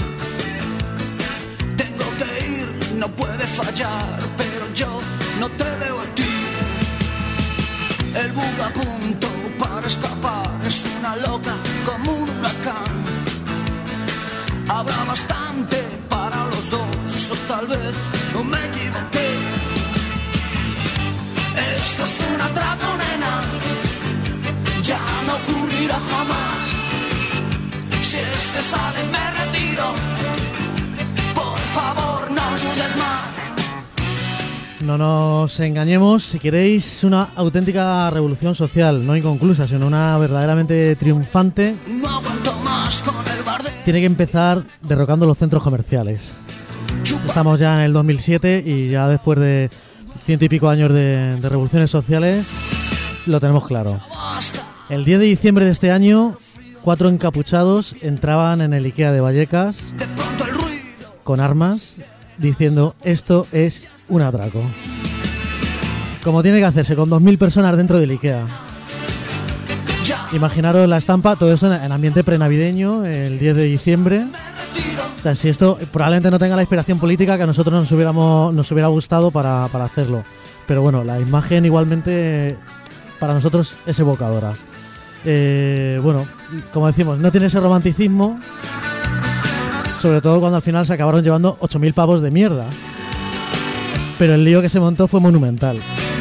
Tengo que ir, no puede fallar, pero yo no te veo a ti. El bug a punto para escapar es una loca como un huracán. Habrá bastante para los dos, o tal vez no me equivoqué. Esto es un atraco, nena, ya no ocurrirá jamás. Si este sale me retiro, por favor no dudes más. No nos engañemos, si queréis una auténtica revolución social, no inconclusa, sino una verdaderamente triunfante, No aguanto más con el bardeo. tiene que empezar derrocando los centros comerciales. Estamos ya en el dos mil siete y ya después de ciento y pico años de, de revoluciones sociales, lo tenemos claro. El diez de diciembre de este año, cuatro encapuchados entraban en el IKEA de Vallecas con armas diciendo esto es un atraco. Como tiene que hacerse, con dos mil personas dentro del IKEA. Imaginaros la estampa, todo esto en ambiente prenavideño, el diez de diciembre. O sea, si esto probablemente no tenga la inspiración política que a nosotros nos hubiéramos nos hubiera gustado para, para hacerlo. Pero bueno, la imagen igualmente para nosotros es evocadora. Eh, bueno, como decimos, no tiene ese romanticismo, sobre todo cuando al final se acabaron llevando ocho mil pavos de mierda. Pero el lío que se montó fue monumental.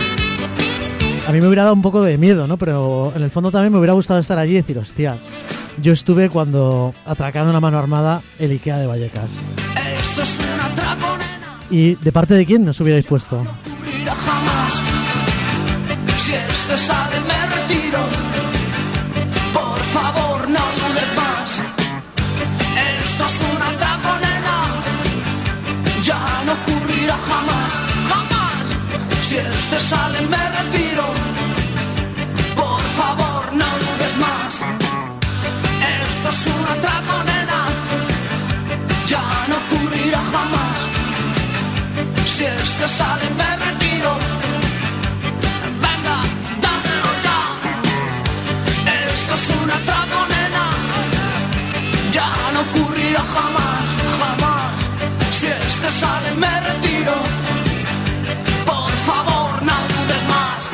A mí me hubiera dado un poco de miedo, ¿no? Pero en el fondo también me hubiera gustado estar allí y decir, hostias, yo estuve cuando atracaron a mano armada el IKEA de Vallecas. Esto es un atraco, nena, ¿Y de parte de quién nos hubierais puesto? no ocurrirá jamás. Si este sale me retiro, por favor no dudes más. Esto es un atraco, nena, ya no ocurrirá jamás, jamás. Si este sale me retiro, por favor no dudes más. Esto es un atraco, nena, ya no ocurrirá jamás. Si este sale me retiro, venga, dámelo ya. Esto es un atraco, nena. Ya no ocurrirá jamás, jamás. Si este sale me retiro. Por favor, no dudes más.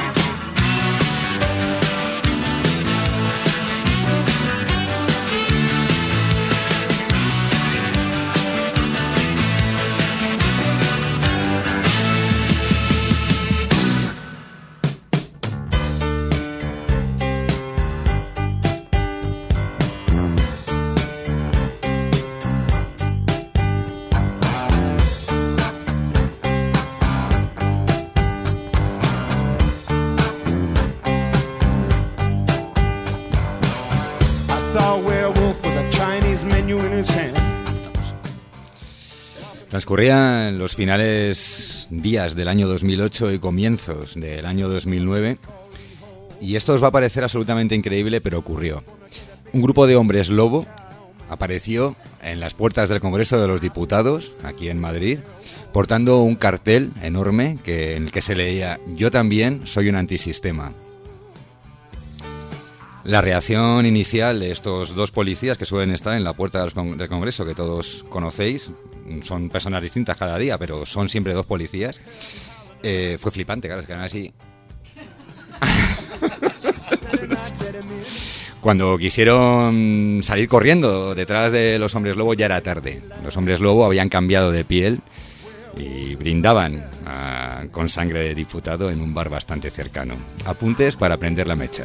Transcurrían los finales días del año dos mil ocho y comienzos del año dos mil nueve y esto os va a parecer absolutamente increíble, pero ocurrió. Un grupo de hombres lobo apareció en las puertas del Congreso de los Diputados, aquí en Madrid, portando un cartel enorme que, en el que se leía: yo también soy un antisistema. La reacción inicial de estos dos policías que suelen estar en la puerta del Congreso, que todos conocéis, son personas distintas cada día, pero son siempre dos policías, eh, fue flipante, claro, es que eran así. Cuando quisieron salir corriendo detrás de los hombres lobo ya era tarde. Los hombres lobo habían cambiado de piel y brindaban a, con sangre de diputado en un bar bastante cercano. Apuntes para prender la mecha.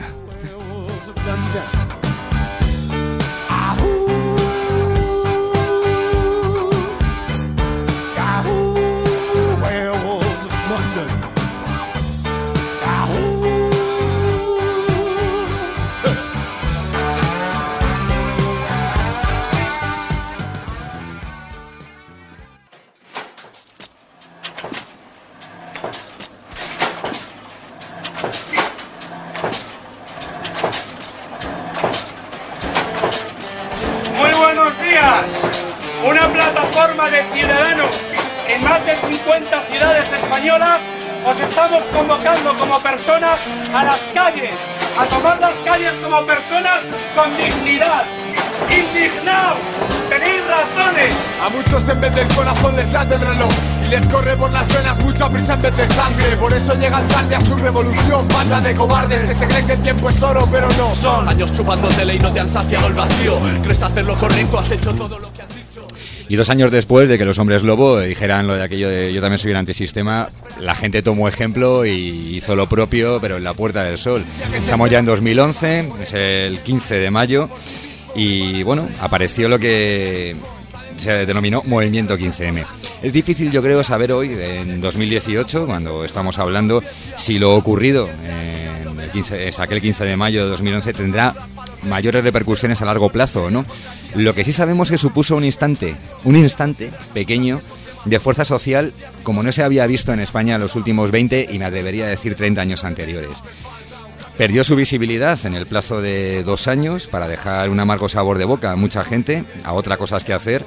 Una plataforma de ciudadanos en más de cincuenta ciudades españolas. Os estamos convocando como personas a las calles, a tomar las calles como personas con dignidad. ¡Indignados! ¡Tenéis razones! A muchos en vez del corazón les late el reloj y les corre por las venas mucha prisa en vez de sangre. Por eso llegan tarde a su revolución, banda de cobardes que se creen que el tiempo es oro, pero no. Son años chupando tele y no te han saciado el vacío. ¿Crees hacer lo correcto? Has hecho todo lo que han dicho. Y dos años después de que los hombres lobo dijeran lo de aquello de yo también soy un antisistema, la gente tomó ejemplo y hizo lo propio, pero en la Puerta del Sol. Estamos ya en dos mil once, es el quince de mayo, y bueno, apareció lo que se denominó Movimiento quince eme. Es difícil, yo creo, saber hoy, en dos mil dieciocho, cuando estamos hablando, si lo ocurrido en el quince, es aquel quince de mayo de dos mil once tendrá mayores repercusiones a largo plazo o no. Lo que sí sabemos es que supuso un instante, un instante pequeño de fuerza social como no se había visto en España en los últimos veinte y me atrevería a decir treinta años anteriores. Perdió su visibilidad en el plazo de dos años para dejar un amargo sabor de boca a mucha gente, a otras cosas que hacer,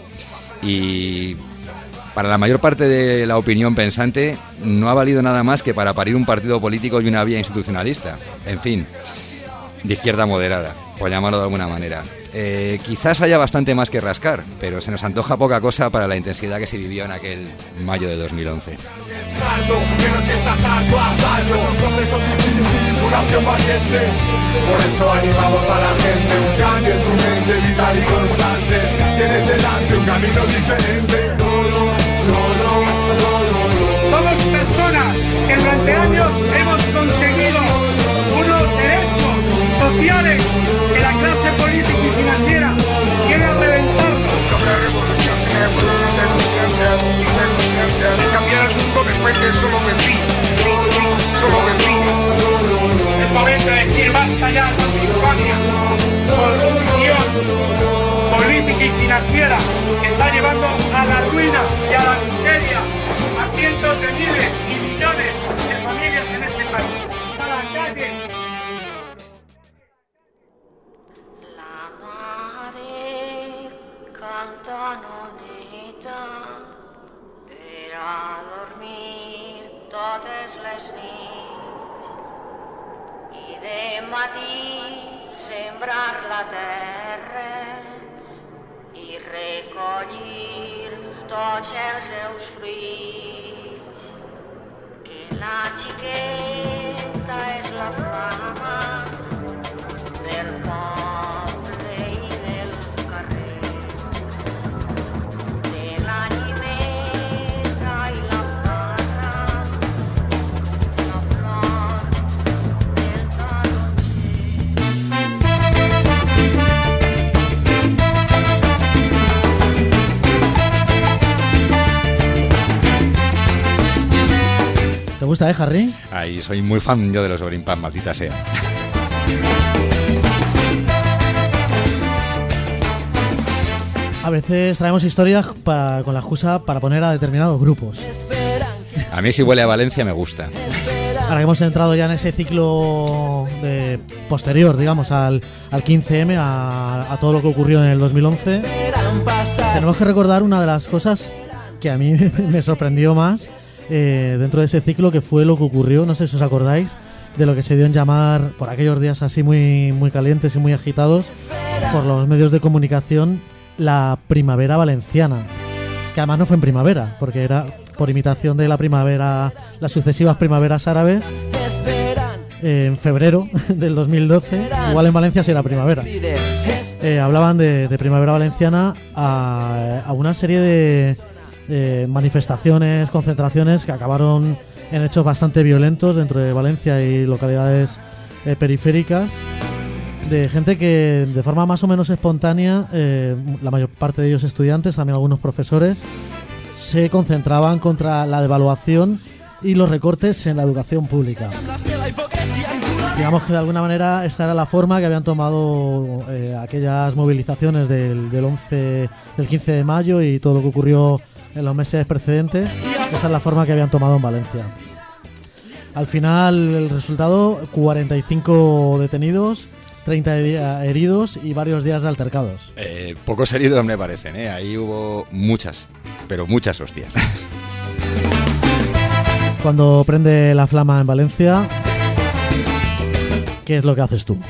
y para la mayor parte de la opinión pensante no ha valido nada más que para parir un partido político y una vía institucionalista, en fin, de izquierda moderada, por llamarlo de alguna manera. Eh, quizás haya bastante más que rascar, pero se nos antoja poca cosa para la intensidad que se vivió en aquel mayo de dos mil once. Pero si estás harto, hazlo. Es un proceso difícil, una acción valiente. Por eso animamos a la gente. Un cambio en tu mente, vital y constante. Tienes delante un camino diferente. No, no, no, no, no, no. Somos personas que durante años hemos conseguido unos derechos sociales que la clase política y financiera quiere reventar. De cambiar el mundo depende solo de ti, solo de ti. Es momento de decir basta ya con infamia, corrupción política y financiera que está llevando a la ruina y a la miseria a cientos de miles y millones de familias en este país. A la calle. Canta noneta per a dormir totes les nits i de matí se'n sembrar la terra i recollir tots els seus fruits. Que la xiqueta és la flama del poble i del carrer, de la llimera i la parra, la flor del ¿Te gusta, eh, Harry? Ahí soy muy fan yo de los Green Pan, maldita sea. A veces traemos historias para, con la excusa para poner a determinados grupos. A mí si huele a Valencia me gusta. Ahora que hemos entrado ya en ese ciclo de posterior, digamos, al, al quince eme, a, a todo lo que ocurrió en el dos mil once, tenemos que recordar una de las cosas que a mí me sorprendió más eh, dentro de ese ciclo, que fue lo que ocurrió, no sé si os acordáis, de lo que se dio en llamar, por aquellos días así muy, muy calientes y muy agitados, por los medios de comunicación, la primavera valenciana, que además no fue en primavera, porque era por imitación de la primavera, las sucesivas primaveras árabes, eh, en febrero del dos mil doce, igual en Valencia sí era primavera. Eh, hablaban de, de primavera valenciana a, a una serie de, de manifestaciones, concentraciones que acabaron en hechos bastante violentos dentro de Valencia y localidades eh, periféricas, de gente que de forma más o menos espontánea, eh, la mayor parte de ellos estudiantes, también algunos profesores, se concentraban contra la devaluación y los recortes en la educación pública. Digamos que de alguna manera esta era la forma que habían tomado eh, aquellas movilizaciones del, del once, del quince de mayo y todo lo que ocurrió en los meses precedentes. Esta es la forma que habían tomado en Valencia. Al final el resultado, cuarenta y cinco detenidos, treinta heridos y varios días de altercados. Eh, pocos heridos me parecen, ¿eh? Ahí hubo muchas, pero muchas hostias. Cuando prende la flama en Valencia, ¿qué es lo que haces tú?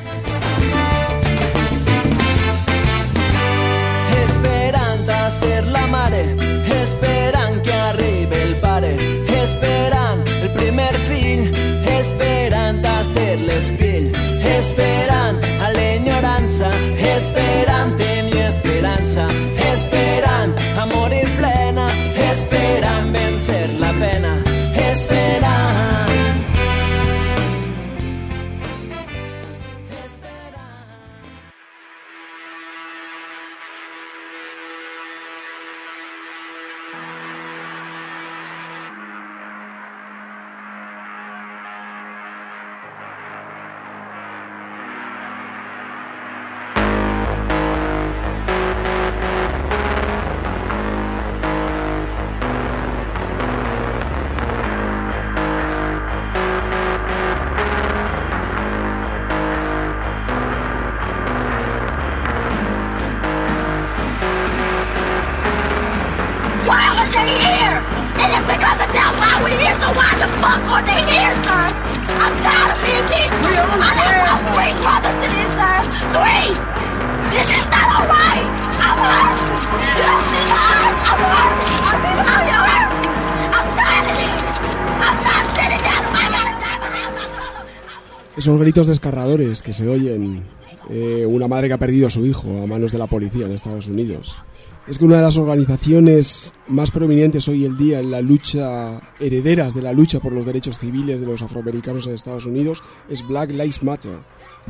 Esperant a ser la mare, esperant que arribi el pare, esperant el primer fill, esperant a ser l'espill, esperant a l'enyorança, esperant tenir esperança, esperant a morir plena, esperant vencer la pena, esperant. Esos gritos desgarradores que se oyen, eh, una madre que ha perdido a su hijo a manos de la policía en Estados Unidos. Es que una de las organizaciones más prominentes hoy en día en la lucha, herederas de la lucha por los derechos civiles de los afroamericanos en Estados Unidos, es Black Lives Matter,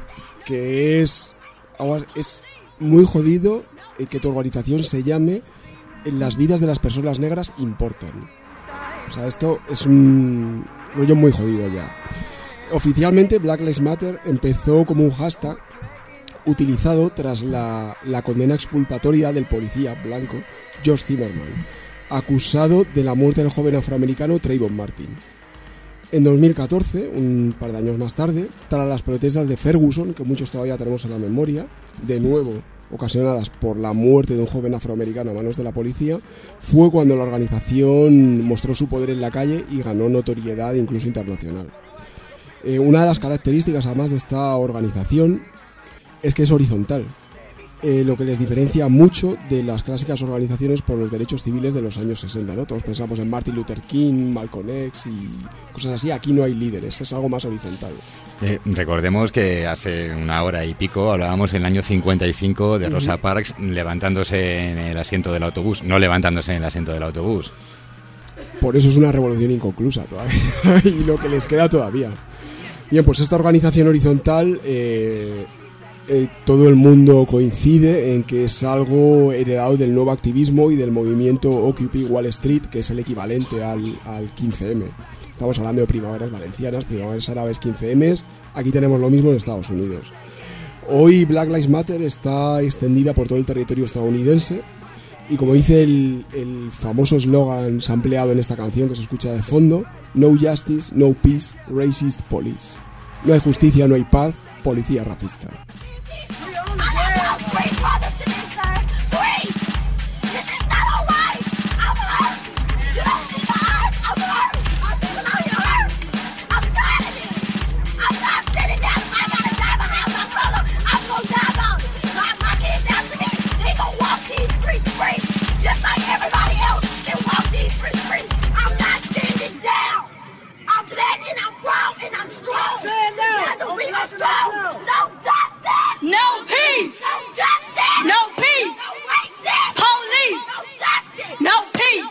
que es, es muy jodido que tu organización se llame "Las vidas de las personas negras importan". O sea, esto es un rollo muy jodido ya. Oficialmente Black Lives Matter empezó como un hashtag utilizado tras la, la condena exculpatoria del policía blanco George Zimmerman, acusado de la muerte del joven afroamericano Trayvon Martin. En dos mil catorce, un par de años más tarde, tras las protestas de Ferguson, que muchos todavía tenemos en la memoria, de nuevo ocasionadas por la muerte de un joven afroamericano a manos de la policía, fue cuando la organización mostró su poder en la calle y ganó notoriedad incluso internacional. Eh, una de las características además de esta organización es que es horizontal. Eh, lo que les diferencia mucho de las clásicas organizaciones por los derechos civiles de los años sesenta, ¿no? Todos pensamos en Martin Luther King, Malcolm X y cosas así. Aquí no hay líderes, es algo más horizontal. Eh, recordemos que hace una hora y pico hablábamos en el año cincuenta y cinco de Rosa Parks levantándose en el asiento del autobús, no levantándose en el asiento del autobús. Por eso es una revolución inconclusa todavía y lo que les queda todavía. Bien, pues esta organización horizontal, eh, eh, todo el mundo coincide en que es algo heredado del nuevo activismo y del movimiento Occupy Wall Street, que es el equivalente al, al quince eme. Estamos hablando de primaveras valencianas, primaveras árabes, quince emes. Aquí tenemos lo mismo en Estados Unidos. Hoy Black Lives Matter está extendida por todo el territorio estadounidense y, como dice el, el famoso eslogan sampleado en esta canción que se escucha de fondo, No justice, no peace, racist police. No hay justicia, no hay paz, policía racista. No peace! No peace! Police! No peace!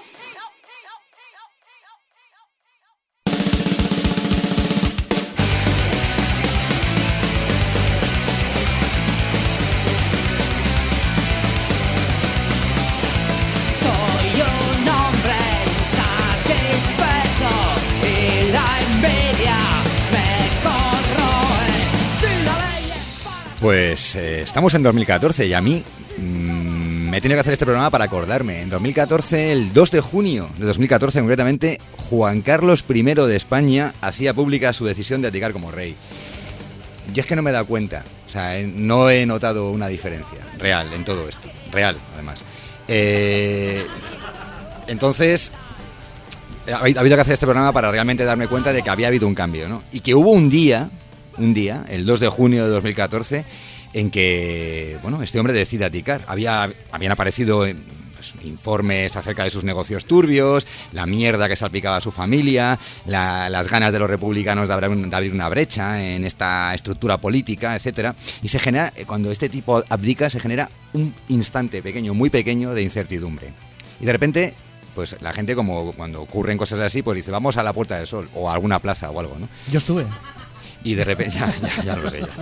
Soy un hombre insatisfecho y la envidia me corroe. Si la ley es... Pues eh, estamos en dos mil catorce y a mí mmm, me he tenido que hacer este programa para acordarme. En dos mil catorce, el dos de junio de dos mil catorce concretamente, Juan Carlos primero de España hacía pública su decisión de abdicar como rey. Yo es que no me he dado cuenta, o sea, no he notado una diferencia real en todo esto, real además. Eh, entonces, ha habido que hacer este programa para realmente darme cuenta de que había habido un cambio, ¿no? Y que hubo un día, un día, el dos de junio de dos mil catorce, en que, bueno, este hombre decide abdicar. Había, habían aparecido pues, informes acerca de sus negocios turbios, la mierda que salpicaba a su familia, la, las ganas de los republicanos de abrir, de abrir una brecha en esta estructura política, etcétera. Y se genera, cuando este tipo abdica, se genera un instante pequeño, muy pequeño, de incertidumbre. Y de repente, pues la gente, como cuando ocurren cosas así, pues dice, vamos a la Puerta del Sol, o a alguna plaza o algo, ¿no? Yo estuve. Y de repente, ya, ya, ya lo sé ya.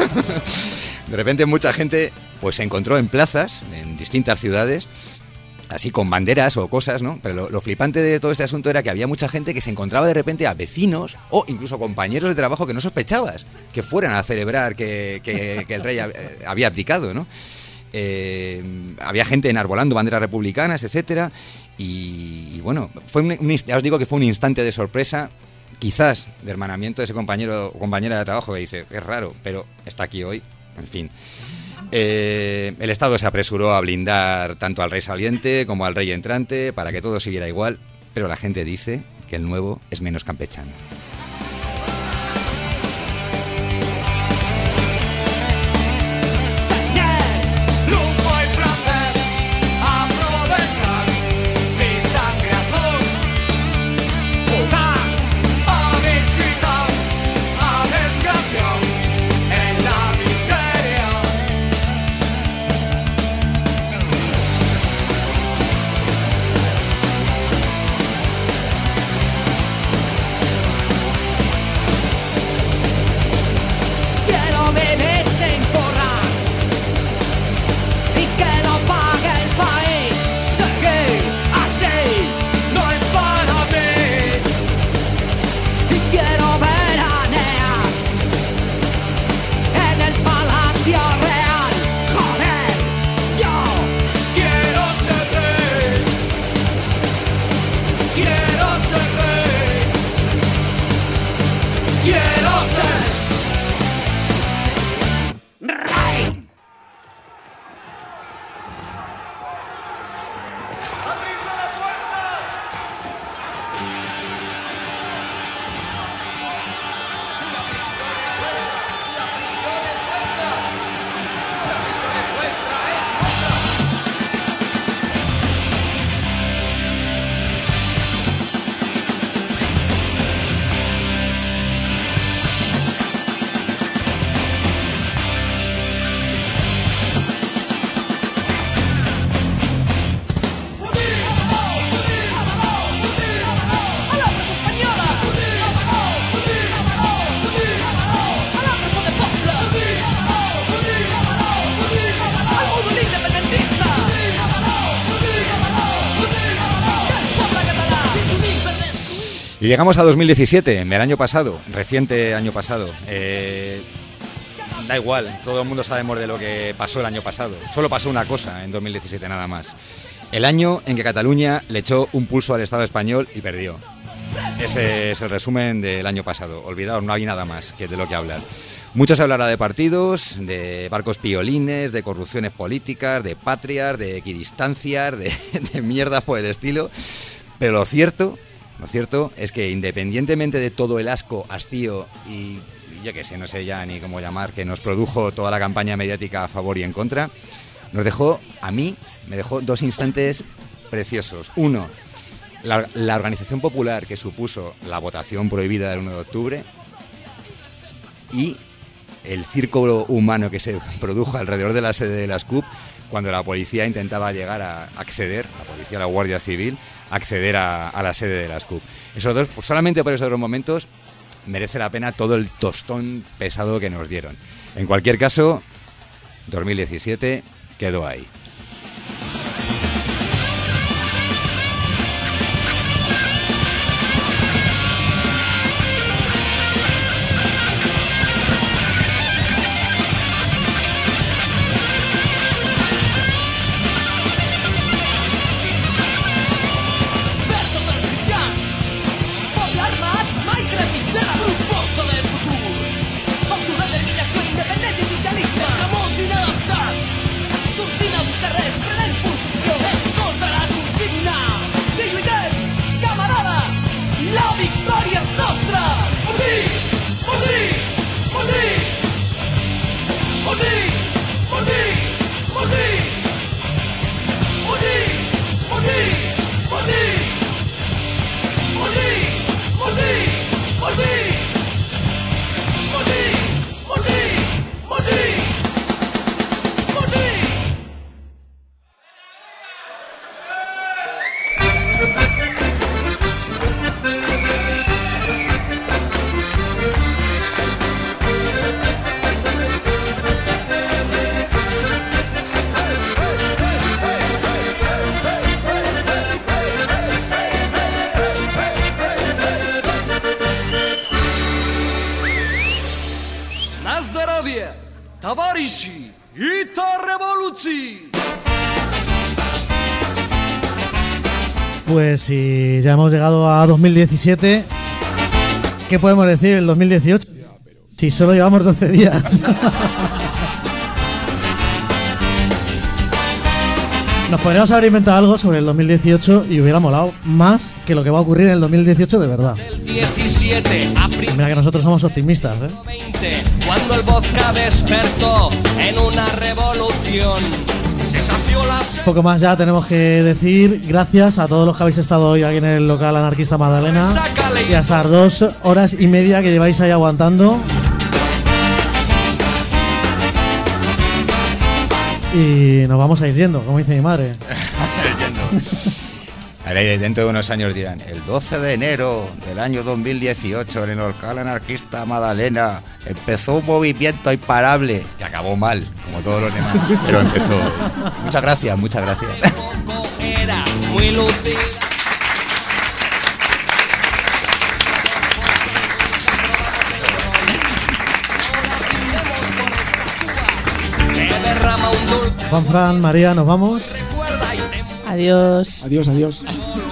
De repente mucha gente pues se encontró en plazas, en distintas ciudades, así con banderas o cosas, ¿no? Pero lo, lo flipante de todo este asunto era que había mucha gente que se encontraba de repente a vecinos o incluso compañeros de trabajo que no sospechabas que fueran a celebrar que, que, que el rey había abdicado, ¿no? Eh, había gente enarbolando banderas republicanas, etcétera. Y, y bueno, fue un, un, ya os digo que fue un instante de sorpresa, quizás de hermanamiento de ese compañero o compañera de trabajo que dice, es raro, pero está aquí hoy, en fin. Eh, el Estado se apresuró a blindar tanto al rey saliente como al rey entrante para que todo siguiera igual, pero la gente dice que el nuevo es menos campechano. Y llegamos a dos mil diecisiete, el año pasado, reciente año pasado. Eh, da igual, todo el mundo sabemos de lo que pasó el año pasado. Solo pasó una cosa en dos mil diecisiete, nada más. El año en que Cataluña le echó un pulso al Estado español y perdió. Ese es el resumen del año pasado. Olvidaos, no hay nada más que de lo que hablar. Mucho se hablará de partidos, de barcos piolines, de corrupciones políticas, de patrias, de equidistancias, de, de mierdas por el estilo. Pero lo cierto, lo cierto es que independientemente de todo el asco, hastío y yo qué sé, no sé ya ni cómo llamar, que nos produjo toda la campaña mediática a favor y en contra, nos dejó, a mí, me dejó dos instantes preciosos. Uno, la, la organización popular que supuso la votación prohibida del uno de octubre y el círculo humano que se produjo alrededor de la sede de la SCUP cuando la policía intentaba llegar a acceder, la policía, la Guardia Civil, acceder a, a la sede de la SCUP. Esos dos, pues solamente por esos dos momentos, merece la pena todo el tostón pesado que nos dieron. En cualquier caso, dos mil diecisiete quedó ahí. Товарищи, это революция. Pues si ya hemos llegado a dos mil diecisiete, ¿qué podemos decir del dos mil dieciocho? Si solo llevamos doce días. Nos podríamos haber inventado algo sobre el dos mil dieciocho y hubiera molado más que lo que va a ocurrir en el dos mil dieciocho de verdad. diecisiete Mira que nosotros somos optimistas, ¿eh? veinte, cuando el vodka despertó en una revolución. Se sació la... Poco más ya tenemos que decir. Gracias a todos los que habéis estado hoy aquí en el local anarquista Magdalena y a esas dos horas y media que lleváis ahí aguantando. Y nos vamos a ir yendo, como dice mi madre. Dentro de unos años dirán, el doce de enero del año dos mil dieciocho en el local anarquista Magdalena empezó un movimiento imparable que acabó mal, como todos los demás, pero empezó. Muchas gracias, muchas gracias. Era muy lúcida. Juan Fran, María, nos vamos. Adiós. Adiós, adiós.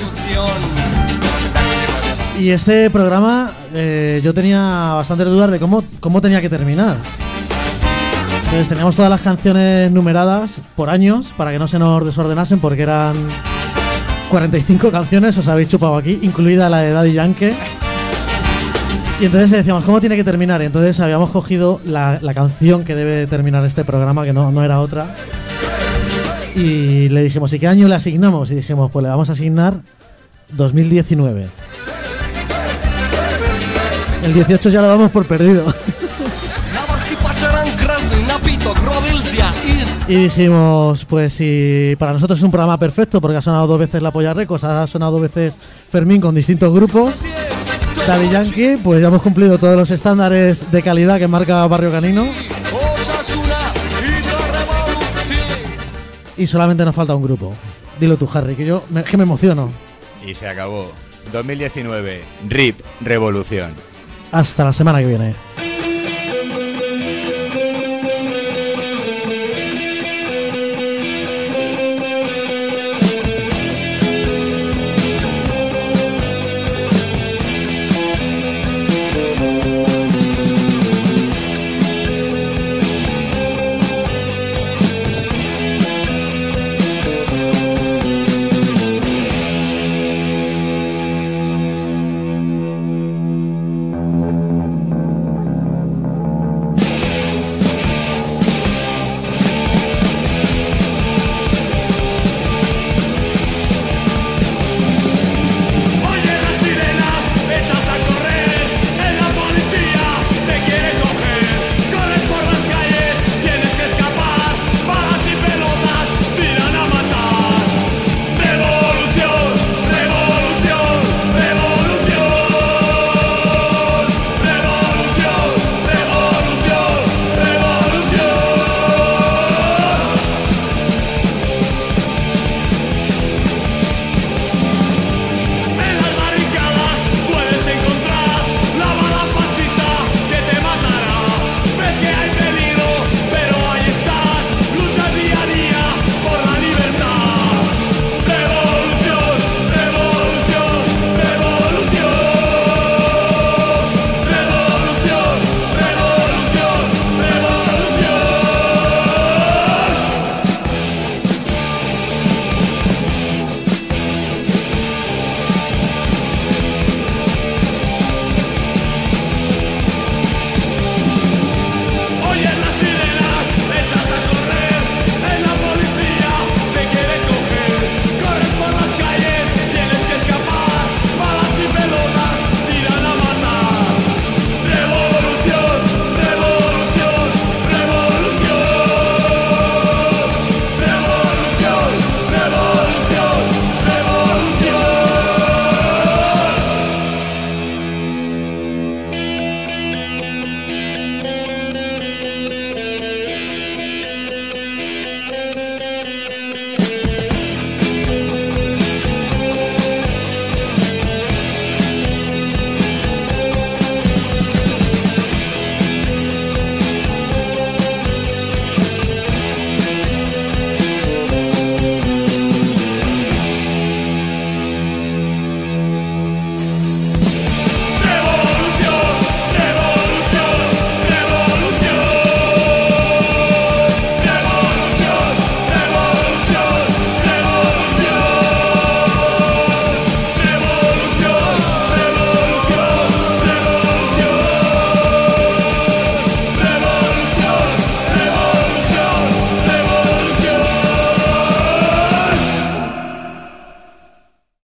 Y este programa eh, yo tenía bastantes dudas de cómo, cómo tenía que terminar. Entonces teníamos todas las canciones numeradas por años para que no se nos desordenasen, porque eran cuarenta y cinco canciones, os habéis chupado aquí, incluida la de Daddy Yankee. Y entonces decíamos, ¿cómo tiene que terminar? Y entonces habíamos cogido la, la canción que debe terminar este programa, que no, no era otra. Y le dijimos, ¿y qué año le asignamos? Y dijimos, pues le vamos a asignar dos mil diecinueve. El dieciocho ya lo damos por perdido. Y dijimos, pues si para nosotros es un programa perfecto, porque ha sonado dos veces La Polla Records, ha sonado dos veces Fermín con distintos grupos, Daddy Yankee, pues ya hemos cumplido todos los estándares de calidad que marca Barrio Canino. Y solamente nos falta un grupo. Dilo tú, Harry, que yo me, que me emociono. Y se acabó. dos mil diecinueve, R I P, Revolución. Hasta la semana que viene.